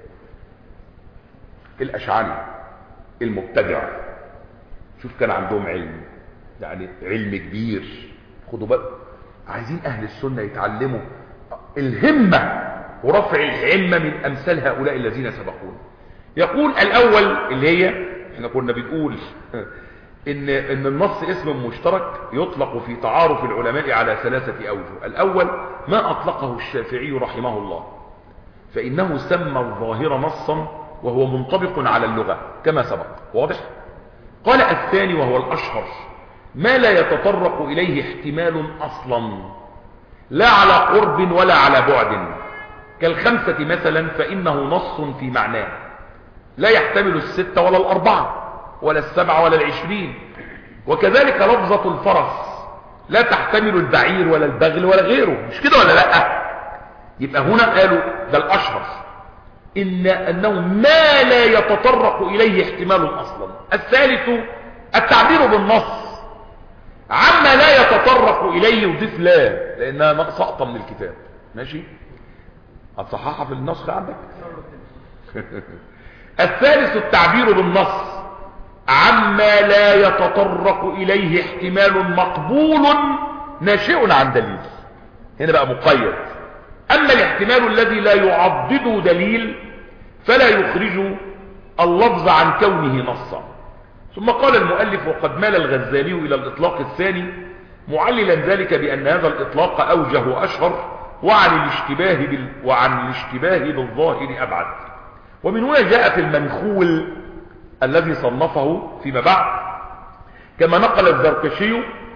الاشعري المبتدع، شوف كان عندهم علم، يعني علم كبير. خدوا بالك، عايزين اهل السنه يتعلموا الهمه ورفع الهمه من امثال هؤلاء الذين سبقونا. يقول الاول اللي هي احنا كنا بنقول ان ان النص اسم مشترك يطلق في تعارف العلماء على ثلاثه اوجه. الاول ما اطلقه الشافعي رحمه الله، فانه سمى الظاهر نصا وهو منطبق على اللغه كما سبق، واضح. قال الثاني وهو الاشهر ما لا يتطرق اليه احتمال اصلا، لا على قرب ولا على بعد، كالخمسه مثلا، فانه نص في معناه لا يحتمل الستة ولا الأربعة ولا السبعة ولا العشرين. وكذلك لفظة الفرس لا تحتمل البعير ولا البغل ولا غيره. مش كده ولا لا؟ يبقى هنا قالوا ده الأشهر إن أنه ما لا يتطرق إليه احتمال أصلا. الثالث التعبير بالنص عما لا يتطرق إليه، يضيف لا لأنها سقطة من الكتاب. ماشي، هتصححها في النسخ عندك. الثالث التعبير بالنص عما لا يتطرق إليه احتمال مقبول ناشئ عن دليل. هنا بقى مقيد. أما الاحتمال الذي لا يعضده دليل فلا يخرج اللفظ عن كونه نصا. ثم قال المؤلف وقد مال الغزالي إلى الإطلاق الثاني، معللا ذلك بأن هذا الإطلاق أوجه وأشهر، وعن الاشتباه بال... وعن الاشتباه بالظاهر أبعد. ومن هنا جاء في المنخول الذي صنفه فيما بعد كما نقل الزركشي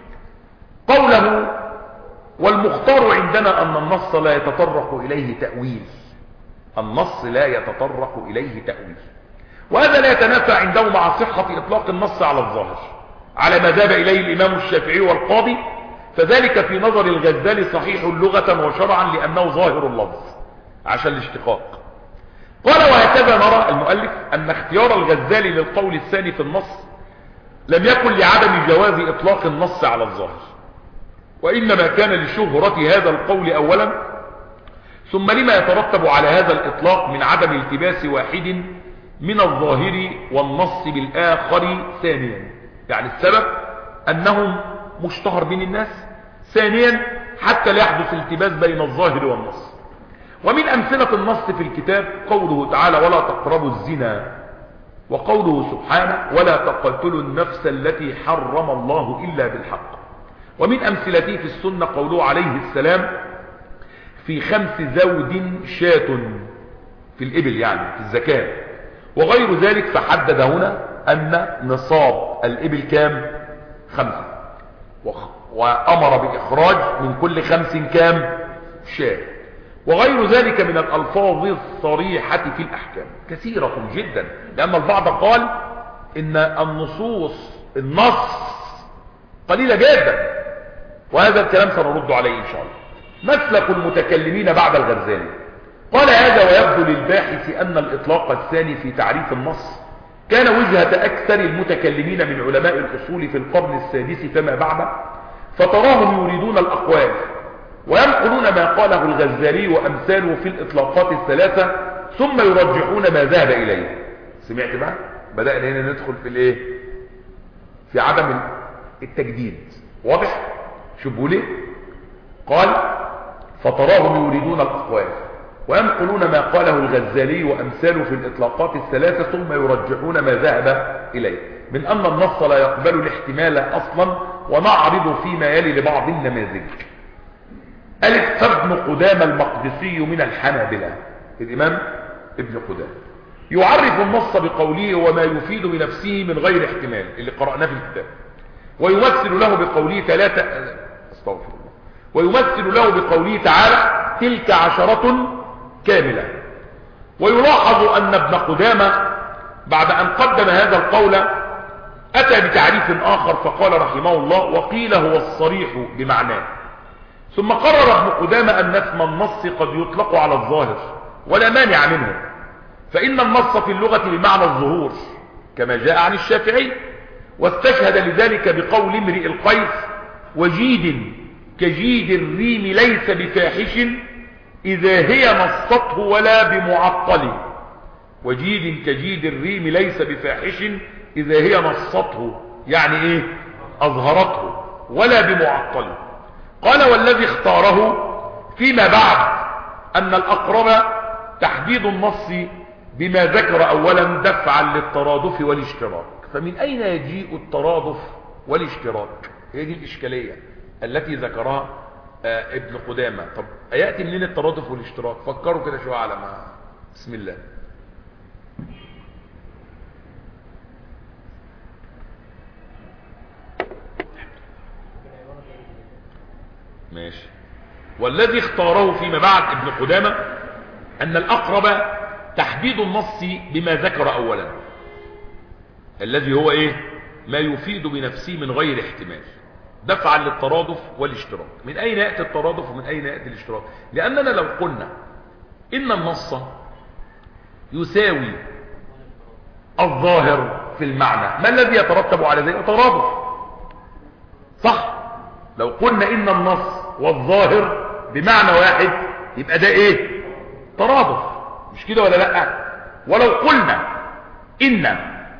قوله: والمختار عندنا أن النص لا يتطرق إليه تأويل. النص لا يتطرق إليه تأويل، وهذا لا يتنافى عنده مع صحة إطلاق النص على الظاهر على ما ذهب إليه الإمام الشافعي والقاضي، فذلك في نظر الغزالي صحيح لغة وشرعا لأنه ظاهر اللفظ عشان الاشتقاق. قال: وهكذا نرى المؤلف أن اختيار الغزالي للقول الثاني في النص لم يكن لعدم جواز إطلاق النص على الظاهر، وإنما كان لشهرة هذا القول أولا، ثم لما يترتب على هذا الإطلاق من عدم التباس واحد من الظاهر والنص بالآخر ثانيا. يعني السبب أنهم مشتهر بين الناس، ثانيا حتى لا يحدث التباس بين الظاهر والنص. ومن أمثلة النص في الكتاب قوله تعالى: ولا تقربوا الزنا، وقوله سبحانه: ولا تقتلوا النفس التي حرم الله إلا بالحق. ومن أمثلته في السنة قوله عليه السلام: في خمس زود شاة، في الإبل يعني في الزكاة، وغير ذلك، فحدد هنا أن نصاب الإبل كام؟ خمسة، وأمر بإخراج من كل خمس كام؟ شاة، وغير ذلك من الألفاظ الصريحة في الأحكام كثيرة جدا، لأن البعض قال إن النصوص النص قليلة جدا، وهذا الكلام سنرد عليه إن شاء الله. مسلك المتكلمين بعد الغزالي. قال: هذا ويبدو للباحث أن الإطلاق الثاني في تعريف النص كان وجهة أكثر المتكلمين من علماء الأصول في القرن السادس فما بعد، فتراهم يريدون الأقوال وينقلون ما قاله الغزالي وأمثاله في الإطلاقات الثلاثة، ثم يرجحون ما ذهب إليه. سمعت بقى؟ بدأنا هنا ندخل في الإيه؟ في عدم التجديد. واضح؟ شوفوا ليه قال فتراهم يريدون الأقوال وينقلون ما قاله الغزالي وأمثاله في الإطلاقات الثلاثة ثم يرجحون ما ذهب إليه من أن النص لا يقبل الاحتمال أصلا، ونعرض فيما يلي لبعض النماذج. ألف فابن قدامة المقدسي من الحنابلة، الإمام ابن قدامة يعرف النص بقوله وما يفيد بنفسه من غير احتمال اللي قرأناه في الكتاب، ويمثل له بقوله ثلاثة استغفر الله ويمثل له بقوله تعالى تلك عشرة كاملة. ويلاحظ أن ابن قدامة بعد أن قدم هذا القول أتى بتعريف آخر فقال رحمه الله وقيل هو الصريح بمعناه. ثم قرر ابن قدامة أن اسم النص قد يطلق على الظاهر ولا مانع منه، فإن النص في اللغة بمعنى الظهور كما جاء عن الشافعي، واستشهد لذلك بقول امرئ القيس وجيد كجيد الريم ليس بفاحش إذا هي نصته ولا بمعطل. وجيد كجيد الريم ليس بفاحش إذا هي نصته يعني إيه أظهرته ولا بمعطل. قال والذي اختاره فيما بعد أن الأقرب تحديد النص بما ذكر أولا دفعا للترادف والاشتراك. فمن أين يجيء الترادف والاشتراك؟ هي دي الإشكالية التي ذكرها آه ابن قدامة. طب أيأتي منين الترادف والاشتراك؟ فكروا كده شوية على ما بسم الله. ماشي. والذي اختاره فيما بعد ابن قدامة أن الأقرب تحديد النص بما ذكر أولا الذي هو إيه ما يفيد بنفسه من غير احتمال دفعا للترادف والاشتراك. من أين يأتي الترادف ومن أين يأتي الاشتراك؟ لأننا لو قلنا إن النص يساوي الظاهر في المعنى ما الذي يترتب على ذلك؟ ترادف، صح؟ لو قلنا إن النص والظاهر بمعنى واحد يبقى ده إيه؟ ترادف، مش كده ولا لأ؟ ولو قلنا إن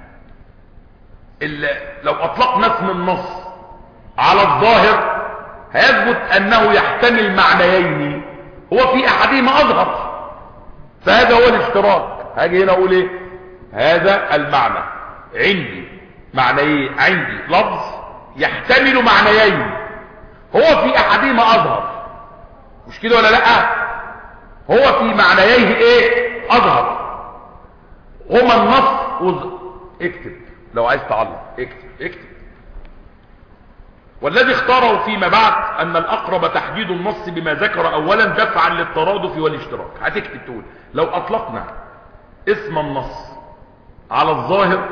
لو أطلقنا اسم النص على الظاهر هيثبت أنه يحتمل معنيين هو في أحدهما أظهر، فهذا هو الاشتراك. هاجي هنا أقول إيه؟ هذا المعنى عندي معنيين، عندي لفظ يحتمل معنيين هو في أحدهما أظهر، مش كده ولا لأ؟ هو في معنييه إيه؟ أظهر. هما النص وز... اكتب لو عايز تعلق اكتب اكتب. والذي اختاره فيما بعد أن الأقرب تحديد النص بما ذكر أولا دفعا للترادف والاشتراك. هتكتب تقول لو أطلقنا اسم النص على الظاهر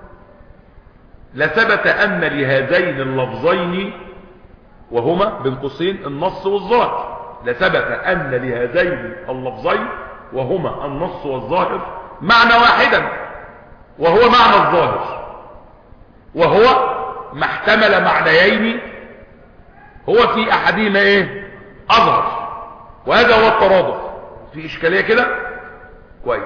لثبت أن لهذين اللفظين وهما بين قوسين النص والظاهر، لثبت أن لهذين اللفظين وهما النص والظاهر معنى واحدا وهو معنى الظاهر، وهو ما احتمل معنيين هو في أحدهما ايه؟ أظهر، وهذا هو الترادف. في إشكالية كده؟ كويس.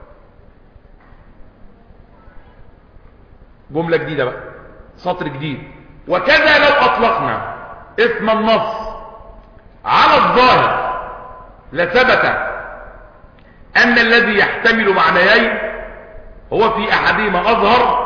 جملة جديدة بقى، سطر جديد. وكذا لو أطلقنا اسم النص على الظاهر لثبت أن الذي يحتمل معنيين هو في أحدهما أظهر،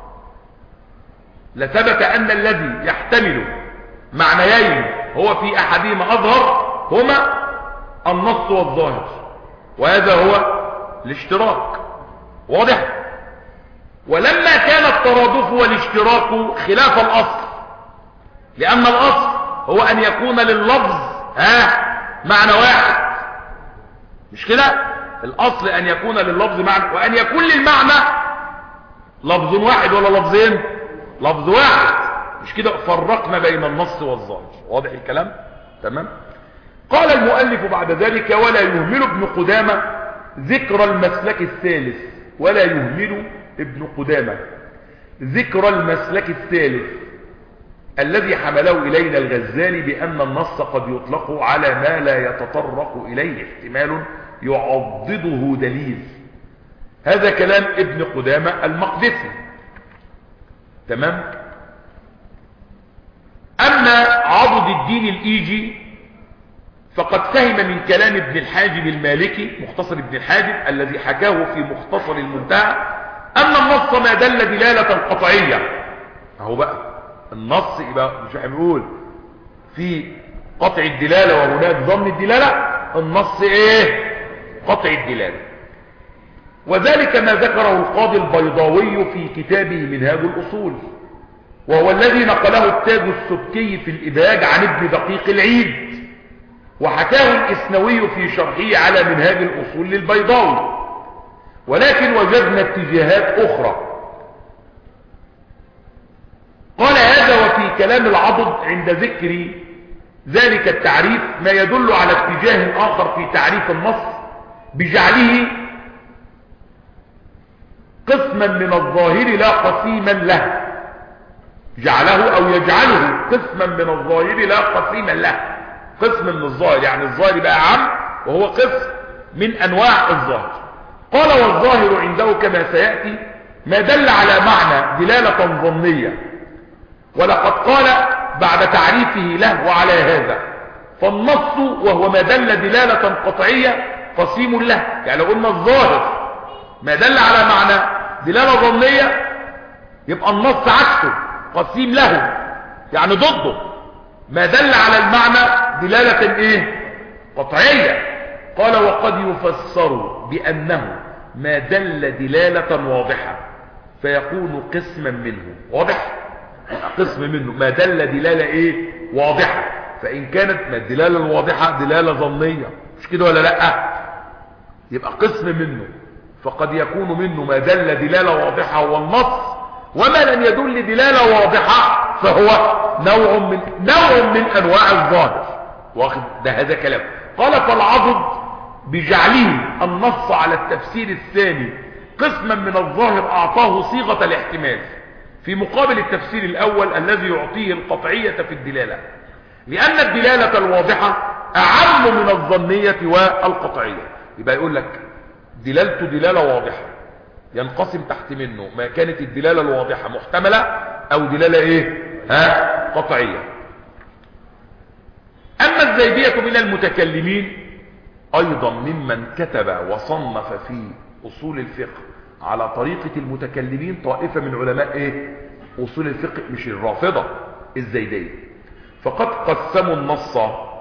لثبت أن الذي يحتمل معنيين هو في أحدهما أظهر هما النص والظاهر، وهذا هو الاشتراك. واضح؟ ولما كان الترادف والاشتراك خلاف الأصل، لأن الأصل هو أن يكون لللفظ ها معنى واحد، مش كده؟ الأصل أن يكون لللفظ معنى، وأن يكون للمعنى لفظ واحد ولا لفظين؟ لفظ واحد، مش كده؟ فرقنا بين النص والظاهر. واضح الكلام؟ تمام؟ قال المؤلف بعد ذلك ولا يهمل ابن قدامة ذكر المسلك الثالث، ولا يهمل ابن قدامة ذكر المسلك الثالث الذي حمله إلينا الغزالي بأن النص قد يطلق على ما لا يتطرق إليه احتمال يعضده دليل. هذا كلام ابن قدامة المقدسي. تمام؟ أما عضد الدين الإيجي فقد فهم من كلام ابن الحاجب المالكي مختصر ابن الحاجب الذي حكاه في مختصر المنتهى أن النص ما دل دلالة قطعية. اهو بقى النص يبقى مش هنقول في قطع الدلالة وهناك ضمن الدلالة، النص ايه؟ قطع الدلالة. وذلك ما ذكره القاضي البيضاوي في كتابه منهاج الأصول، وهو الذي نقله التاج السبكي في الإبهاج عن ابن دقيق العيد، وحكاه الإسنوي في شرحه على منهاج الأصول للبيضاوي. ولكن وجدنا اتجاهات أخرى. قال هذا وفي كلام العضد عند ذكر ذلك التعريف ما يدل على اتجاه آخر في تعريف النص بجعله قسما من الظاهر لا قسيما له، جعله أو يجعله قسما من الظاهر لا قسيما له. قسم من الظاهر يعني الظاهر بقى عام وهو قسم من أنواع الظاهر. قال والظاهر عنده كما سيأتي ما دل على معنى دلالة ظنية، ولقد قال بعد تعريفه له وعلى هذا فالنص وهو ما دل دلالة قطعية قسيم له. يعني لو قلنا الظاهر ما دل على معنى دلالة ظنية يبقى النص عكسه قسيم له، يعني ضده ما دل على المعنى دلالة ايه؟ قطعية. قال وقد يفسر بأنه ما دل دلالة واضحة فيكون قسما منه. واضح؟ قسم منه ما دل دلالة ايه؟ واضحة. فإن كانت ما الدلالة الواضحة دلالة ظنية مش كده ولا لا؟ يبقى قسم منه، فقد يكون منه ما دل دلالة واضحة هو النص، وما لم يدل دلالة واضحة فهو نوع من نوع من أنواع الظاهر. واخد ده هذا كلام. قال فالعضد بجعله النص على التفسير الثاني قسما من الظاهر أعطاه صيغة الاحتمال في مقابل التفسير الأول الذي يعطيه القطعية في الدلالة، لأن الدلالة الواضحة أعم من الظنية والقطعية. يبقى يقول لك دلالته دلالة واضحة ينقسم تحت منه ما كانت الدلالة الواضحة محتملة أو دلالة إيه؟ ها؟ قطعية. أما الزيدية من المتكلمين أيضا ممن كتب وصنف في أصول الفقه على طريقة المتكلمين طائفة من علماء إيه؟ أصول الفقه مش الرافضة، الزيدية. فقد قسموا النص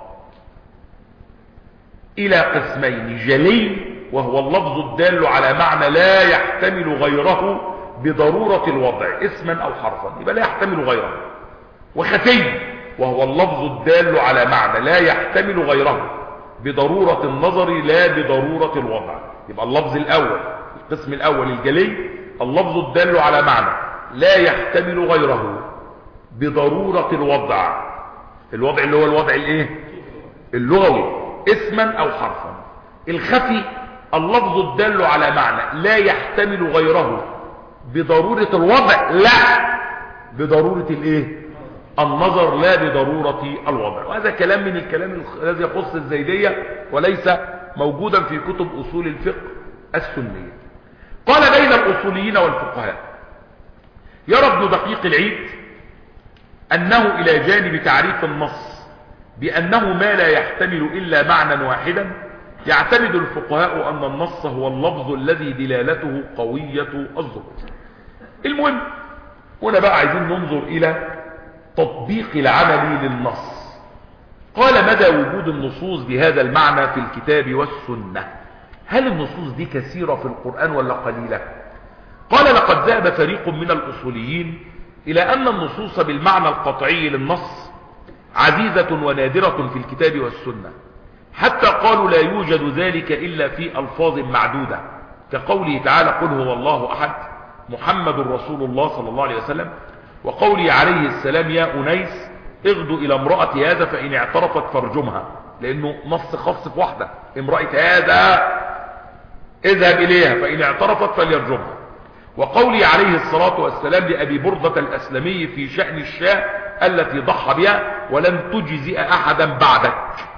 إلى قسمين: جلي وهو اللفظ الدال على معنى لا يحتمل غيره بضرورة الوضع اسما أو حرفا، يبقى لا يحتمل غيره. وخفي وهو اللفظ الدال على معنى لا يحتمل غيره بضرورة النظر لا بضرورة الوضع. يبقى اللفظ الأول القسم الأول الجلي اللفظ الدال على معنى لا يحتمل غيره بضرورة الوضع، الوضع اللي هو الوضع الايه؟ اللغوي اسما أو حرفا. الخفي اللفظ الدال على معنى لا يحتمل غيره بضرورة الوضع لا بضرورة الايه؟ النظر لا بضرورة الوضع. وهذا كلام من الكلام الذي يخص الزيدية وليس موجودا في كتب أصول الفقه السنية. قال بين الأصوليين والفقهاء يرى ابن دقيق العيد أنه إلى جانب تعريف النص بأنه ما لا يحتمل إلا معنى واحدا، يعتمد الفقهاء أن النص هو اللفظ الذي دلالته قوية الظهور. المهم هنا بقى عايزين ننظر إلى تطبيق العمل للنص. قال مدى وجود النصوص بهذا المعنى في الكتاب والسنة؟ هل النصوص دي كثيرة في القرآن ولا قليلة؟ قال لقد ذهب فريق من الأصوليين إلى أن النصوص بالمعنى القطعي للنص عزيزة ونادرة في الكتاب والسنة، حتى قالوا لا يوجد ذلك إلا في ألفاظ معدودة كقوله تعالى قل هو الله أحد محمد رسول الله صلى الله عليه وسلم، وقوله عليه السلام يا أنيس اغدوا إلى امرأة هذا فإن اعترفت فارجمها، لأنه نص خاص في واحدة امرأة هذا اذهب إليها فإن اعترفت فليرجمها. وقوله عليه الصلاة والسلام لأبي بردة الأسلمي في شأن الشاة التي ضحى بها ولن تجزئ أحدا بعدك،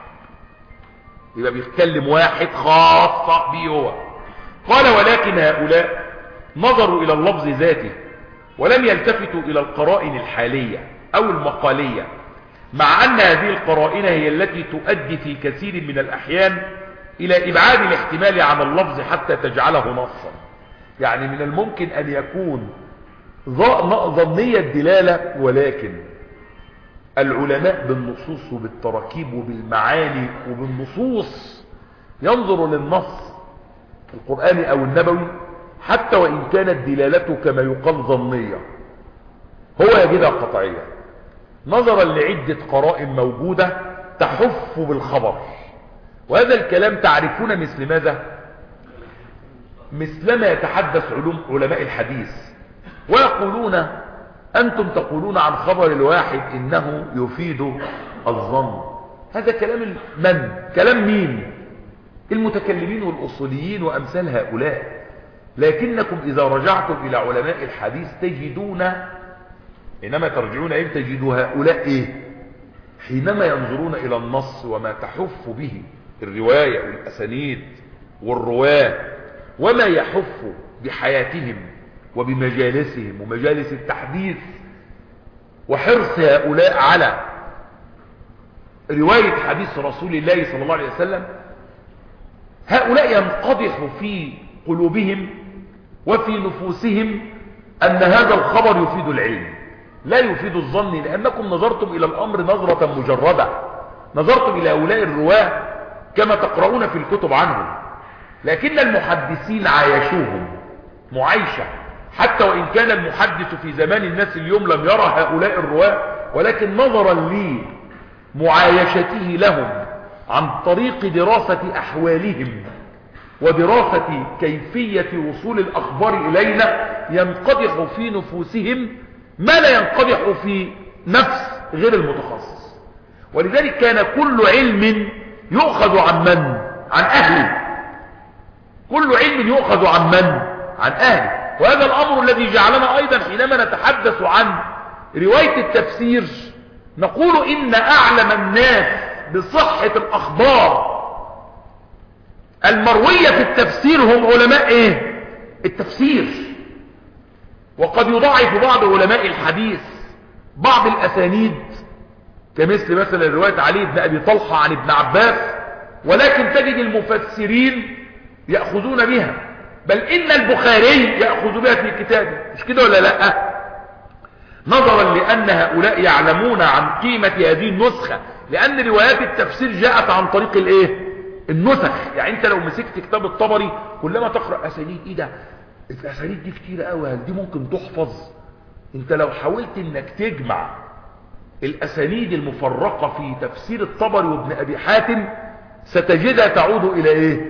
يبقى بيتكلم واحد خاصة به هو. قال ولكن هؤلاء نظروا إلى اللفظ ذاته ولم يلتفتوا إلى القرائن الحالية أو المقالية، مع أن هذه القرائن هي التي تؤدي في كثير من الأحيان إلى إبعاد الاحتمال عن اللفظ حتى تجعله نصا. يعني من الممكن أن يكون ظنية الدلالة، ولكن العلماء بالنصوص وبالتراكيب وبالمعاني وبالنصوص ينظر للنص القرآني أو النبوي حتى وإن كانت دلالته كما يقال ظنية هو يجدها قطعية نظرا لعدة قرائن موجودة تحف بالخبر. وهذا الكلام تعرفون مثل ماذا؟ مثلما يتحدث علوم علماء الحديث ويقولون أنتم تقولون عن خبر الواحد إنه يفيد الظن. هذا كلام من؟ كلام مين؟ المتكلمين والأصوليين وأمثال هؤلاء. لكنكم إذا رجعتم إلى علماء الحديث تجدون، إنما ترجعون إيه؟ تجدوا هؤلاء إيه؟ حينما ينظرون إلى النص وما تحف به الرواية والأسانيد والرواة وما يحف بحياتهم وبمجالسهم ومجالس التحديث وحرص هؤلاء على رواية حديث رسول الله صلى الله عليه وسلم، هؤلاء ينقضح في قلوبهم وفي نفوسهم أن هذا الخبر يفيد العلم لا يفيد الظن، لأنكم نظرتم إلى الأمر نظرة مجردة، نظرتم إلى هؤلاء الرواة كما تقرؤون في الكتب عنهم. لكن المحدثين عايشوهم معايشة، حتى وإن كان المحدث في زمان الناس اليوم لم يرى هؤلاء الرواة، ولكن نظرا لمعايشته لهم عن طريق دراسة أحوالهم ودراسة كيفية وصول الأخبار إلينا ينقدح في نفوسهم ما لا ينقدح في نفس غير المتخصص. ولذلك كان كل علم يؤخذ عن من؟ عن أهله. كل علم يؤخذ عن من؟ عن أهله. وهذا الأمر الذي جعلنا أيضا حينما نتحدث عن رواية التفسير نقول إن أعلم الناس بصحة الأخبار المروية في التفسير هم علماء إيه؟ التفسير. وقد يضاعف بعض علماء الحديث بعض الأسانيد كمثل مثلا رواية علي بن أبي طلحة عن ابن عباس، ولكن تجد المفسرين يأخذون بها، بل إن البخاري يأخذ بها في كتابه، مش كده ولا لا؟ نظرا لأن هؤلاء يعلمون عن قيمة هذه النسخة، لأن روايات التفسير جاءت عن طريق الايه؟ النسخ. يعني انت لو مسكت كتاب الطبري كلما تقرأ أسانيد، ايه ده الأسانيد دي كتير قوي، هل دي ممكن تحفظ؟ انت لو حاولت انك تجمع الأسانيد المفرقة في تفسير الطبري وابن أبي حاتم ستجدها تعود إلى ايه؟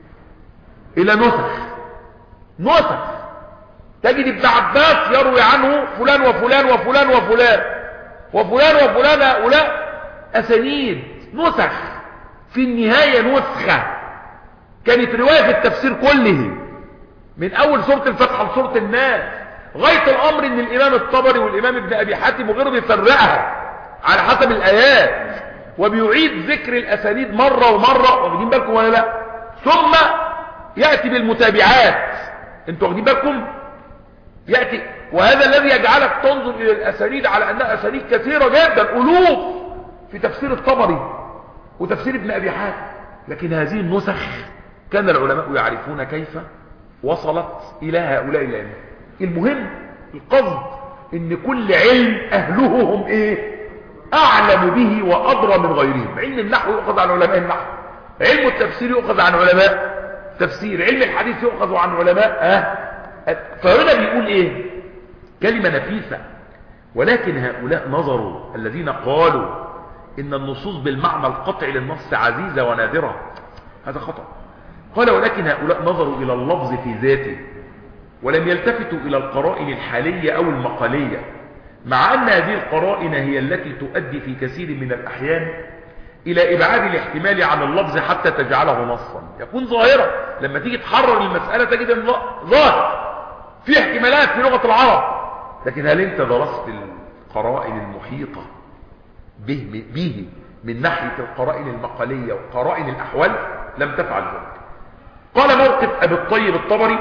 إلى نسخ. نسخ تجد ابن عباس يروي عنه فلان وفلان وفلان وفلان وفلان وفلان، هؤلاء أسانيد نسخ. في النهاية نسخة كانت رواية في التفسير كله من أول سورة الفتح لسورة الناس، غاية الأمر إن الإمام الطبري والإمام ابن أبي حاتم وغيره بيفرقها على حسب الآيات وبيعيد ذكر الأسانيد مرة ومرة، واخدين بالكم ولا لا؟ ثم يأتي بالمتابعات، انتوا واخدين بالكم؟ يأتي، وهذا الذي يجعلك تنظر إلى الأسانيد على أنها أسانيد كثيرة جدا، ألوف في تفسير الطبري وتفسير ابن أبي حاتم. لكن هذه النسخ كان العلماء يعرفون كيف وصلت إلى هؤلاء الأئمة. المهم القصد إن كل علم أهله هم إيه؟ أعلم به وأدرى من غيرهم. علم النحو يؤخذ عن علماء النحو، علم التفسير يؤخذ عن علماء تفسير، علم الحديث يؤخذ عن علماء أه فهنا بيقول ايه؟ كلمة نفيسة. ولكن هؤلاء نظروا الذين قالوا ان النصوص بالمعنى القطعي للنص عزيزة ونادرة، هذا خطأ. قال ولكن هؤلاء نظروا الى اللفظ في ذاته ولم يلتفتوا الى القرائن الحالية او المقالية، مع ان هذه القرائن هي التي تؤدي في كثير من الاحيان الى ابعاد الاحتمال عن اللفظ حتى تجعله نصا، يكون ظاهرة. لما تيجي تحرر المسألة تجد ان ظاهر في احتمالات في لغة العرب، لكن هل انت درست القرائن المحيطة به, به من ناحية القرائن المقالية وقرائن الأحوال؟ لم تفعل ذلك. قال موقف أبي الطيب الطبري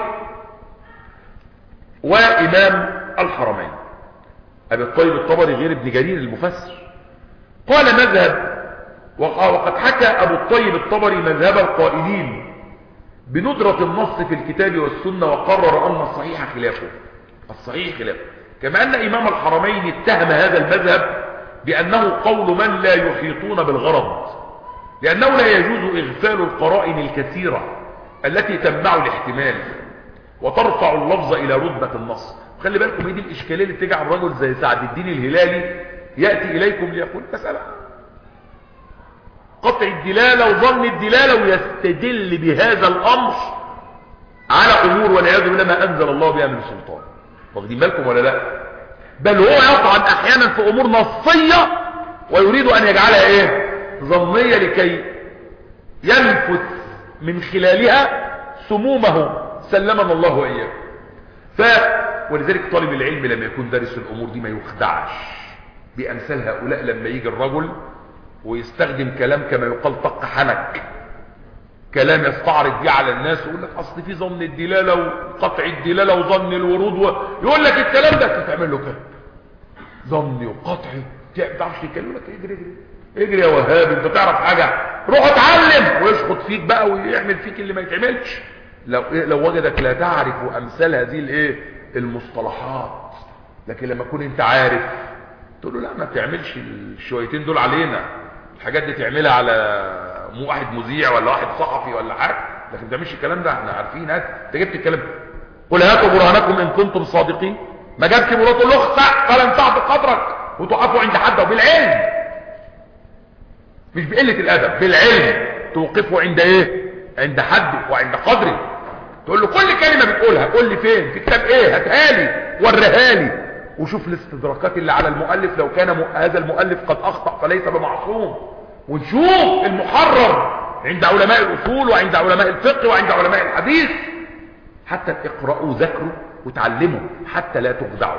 وإمام الحرمين. أبي الطيب الطبري غير ابن جرير المفسر، قال مذهب، وقد حكى أبو الطيب الطبري مذهب القائلين بندرة النص في الكتاب والسنة، وقرر أن الصحيح خلافه، الصحيح خلافه، كما أن إمام الحرمين اتهم هذا المذهب بأنه قول من لا يحيطون بالغرض، لأنه لا يجوز إغفال القرائن الكثيرة التي تمنع الاحتمال وترفع اللفظ إلى رتبة النص. خلي بالكم ايه دي الإشكالية اللي تجعل رجل زي سعد الدين الهلالي يأتي إليكم ليقول مسألة قطع الدلالة وظن الدلالة ويستدل بهذا الأمر على أمور والعياذ بالله ما أنزل الله بها من سلطان. واخدين بالكم ولا لا؟ بل هو يطعن أحيانا في أمور نصية ويريد أن يجعلها إيه؟ ظنية لكي ينفث من خلالها سمومه سلمنا الله وإياه. ف ولذلك طالب العلم لما يكون دارس الأمور دي ما يخدعش بأمثال هؤلاء لما يجي الرجل ويستخدم كلام كما يقال طق حنك، كلام يستعرض بيه على الناس ويقول لك اصل في ظن الدلاله وقطع الدلاله وظن الورود و... يقول لك الكلام ده تعمل له كده ظني وقطعي، ما تعرفش تتكلم، لك اجري اجري اجري يا وهاب انت تعرف حاجه، روح اتعلم، ويشخط فيك بقى ويعمل فيك اللي ما يتعملش لو إيه لو وجدك لا تعرف امثال هذه الايه المصطلحات. لكن لما تكون انت عارف تقول له لا ما تعملش الشويتين دول علينا، الحاجات دي تعملها على مو واحد مذيع ولا واحد صحفي ولا حاجه، لكن ما تعملش الكلام ده، احنا عارفين. هات انت جبت الكلام، قل هاتوا برهانكم ان كنتم صادقين. ما جابش مراته له اخسع قال انسعت قدرك وتوقفوا عند حد، وبالعلم مش بقله الادب، بالعلم توقفوا عند ايه؟ عند حد وعند قدري. تقول له كل كلمه بتقولها قول لي فين في كتاب ايه، هاتها لي وريها لي، وشوف الاستدراكات اللي على المؤلف لو كان هذا المؤلف قد اخطأ فليس بمعصوم، ونشوف المحرر عند علماء الاصول وعند علماء الفقه وعند علماء الحديث، حتى اقرأوا ذكروا وتعلموا حتى لا تخدعوا.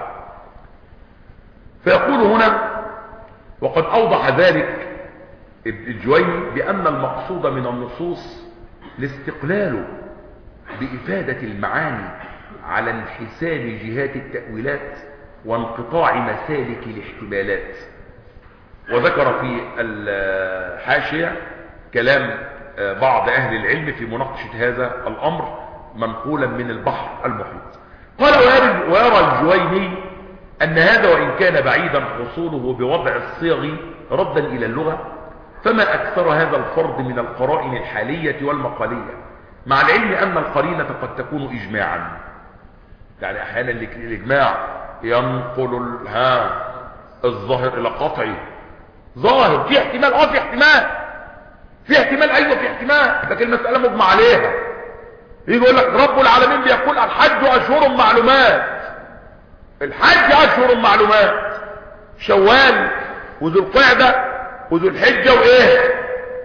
فيقول هنا وقد اوضح ذلك الجويني بان المقصود من النصوص الاستقلال بإفادة المعاني على انحساب جهات التأويلات وانقطاع مسالك الاحتمالات. وذكر في الحاشية كلام بعض أهل العلم في مناقشة هذا الأمر منقولا من البحر المحيط. قال ويرى الجويني أن هذا وإن كان بعيدا حصوله بوضع الصيغ ردا إلى اللغة، فما أكثر هذا الفرض من القرائن الحالية والمقالية، مع العلم أن القرينة قد تكون إجماعا. يعني أحيانا الإجماع ينقل ها الظاهر إلى قطعي، ظاهر في احتمال، اه في احتمال في احتمال ايوه في احتمال، لكن المسألة مجمع عليها. يجي يقول لك رب العالمين بيقول الحج أشهر معلومات، الحج أشهر معلومات، شوال وذو القعدة وذو الحجة وإيه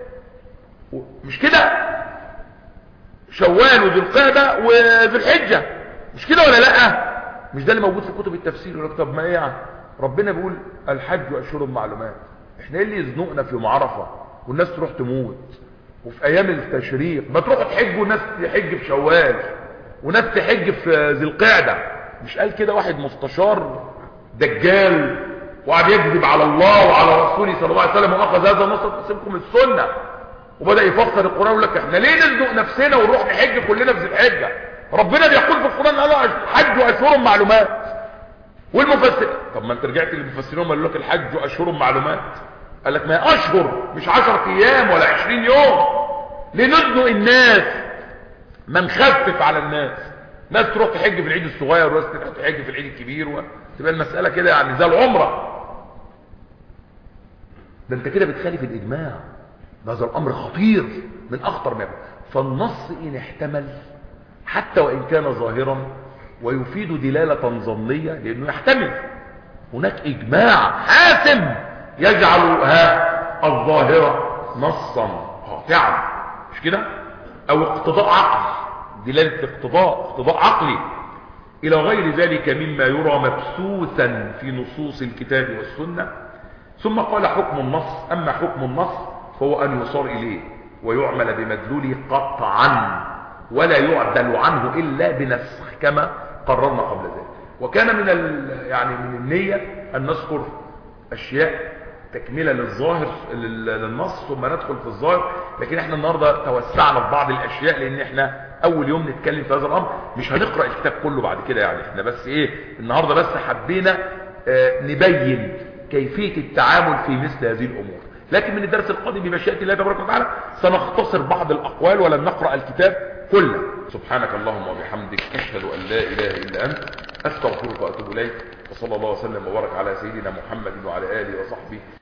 مش كده، شوال وذو القعدة وذو الحجة مش كده ولا لا؟ مش ده اللي موجود في كتب التفسير. يقول لك طب ما ايه يعني ربنا بيقول الحج أشهر معلومات، احنا ايه اللي يزنقنا في يوم عرفة والناس تروح تموت وفي ايام التشريق؟ ما تروح تحج والناس تحج في شوال وناس تحج في ذي القعدة. مش قال كده واحد مستشار دجال وقعد يكذب على الله وعلى رسوله صلى الله عليه وسلم واخذ هذا النص تقسمكم السنة وبدأ يفسر القرآن ويقول لك احنا ليه نزنق نفسنا ونروح نحج كلنا في ذي الحجة؟ ربنا بيقول في القرآن قال الحج أشهر معلومات. والمفسر طب ما انت رجعت للمفسرين هم قالوا لك الحج أشهر معلومات، قال لك ما هي أشهر مش عشرة أيام ولا عشرين يوم، لنزنق الناس ما نخفف على الناس. ناس تروح تحج في العيد الصغير وناس تروح تحج في العيد الكبير وتبقى المسألة كده يعني زي العمرة. ده انت كده بتخالف الإجماع، هذا الأمر خطير من أخطر ما يكون. فالنص إن احتمل حتى وإن كان ظاهرا ويفيد دلالة ظنية لأنه يحتمل هناك إجماع حاسم يجعلها الظاهرة نصا قاطعا مش كده، أو اقتضاء عقلي، دلالة اقتضاء اقتضاء عقلي إلى غير ذلك مما يرى مبثوثا في نصوص الكتاب والسنة. ثم قال حكم النص، أما حكم النص فهو أن يصار إليه ويعمل بمدلوله قطعا ولا يعدل عنه إلا بنسخ كما قررنا قبل ذلك. وكان من يعني من النية أن نذكر أشياء تكملة للظاهر للنص ثم ندخل في الظاهر. لكن احنا النهاردة توسعنا في بعض الاشياء لان احنا اول يوم نتكلم في هذا الامر، مش هنقرأ الكتاب كله بعد كده يعني. احنا بس ايه النهاردة بس حبينا اه نبين كيفية التعامل في مثل هذه الامور. لكن من الدرس القادم بمشيئة الله تبارك وتعالى سنختصر بعض الاقوال ولن نقرأ الكتاب كله. سبحانك اللهم وبحمدك اشهد ان لا اله الا انت استغفرك واتوب اليك. وصلى الله وسلم وبارك على سيدنا محمد وعلى اله وصحبه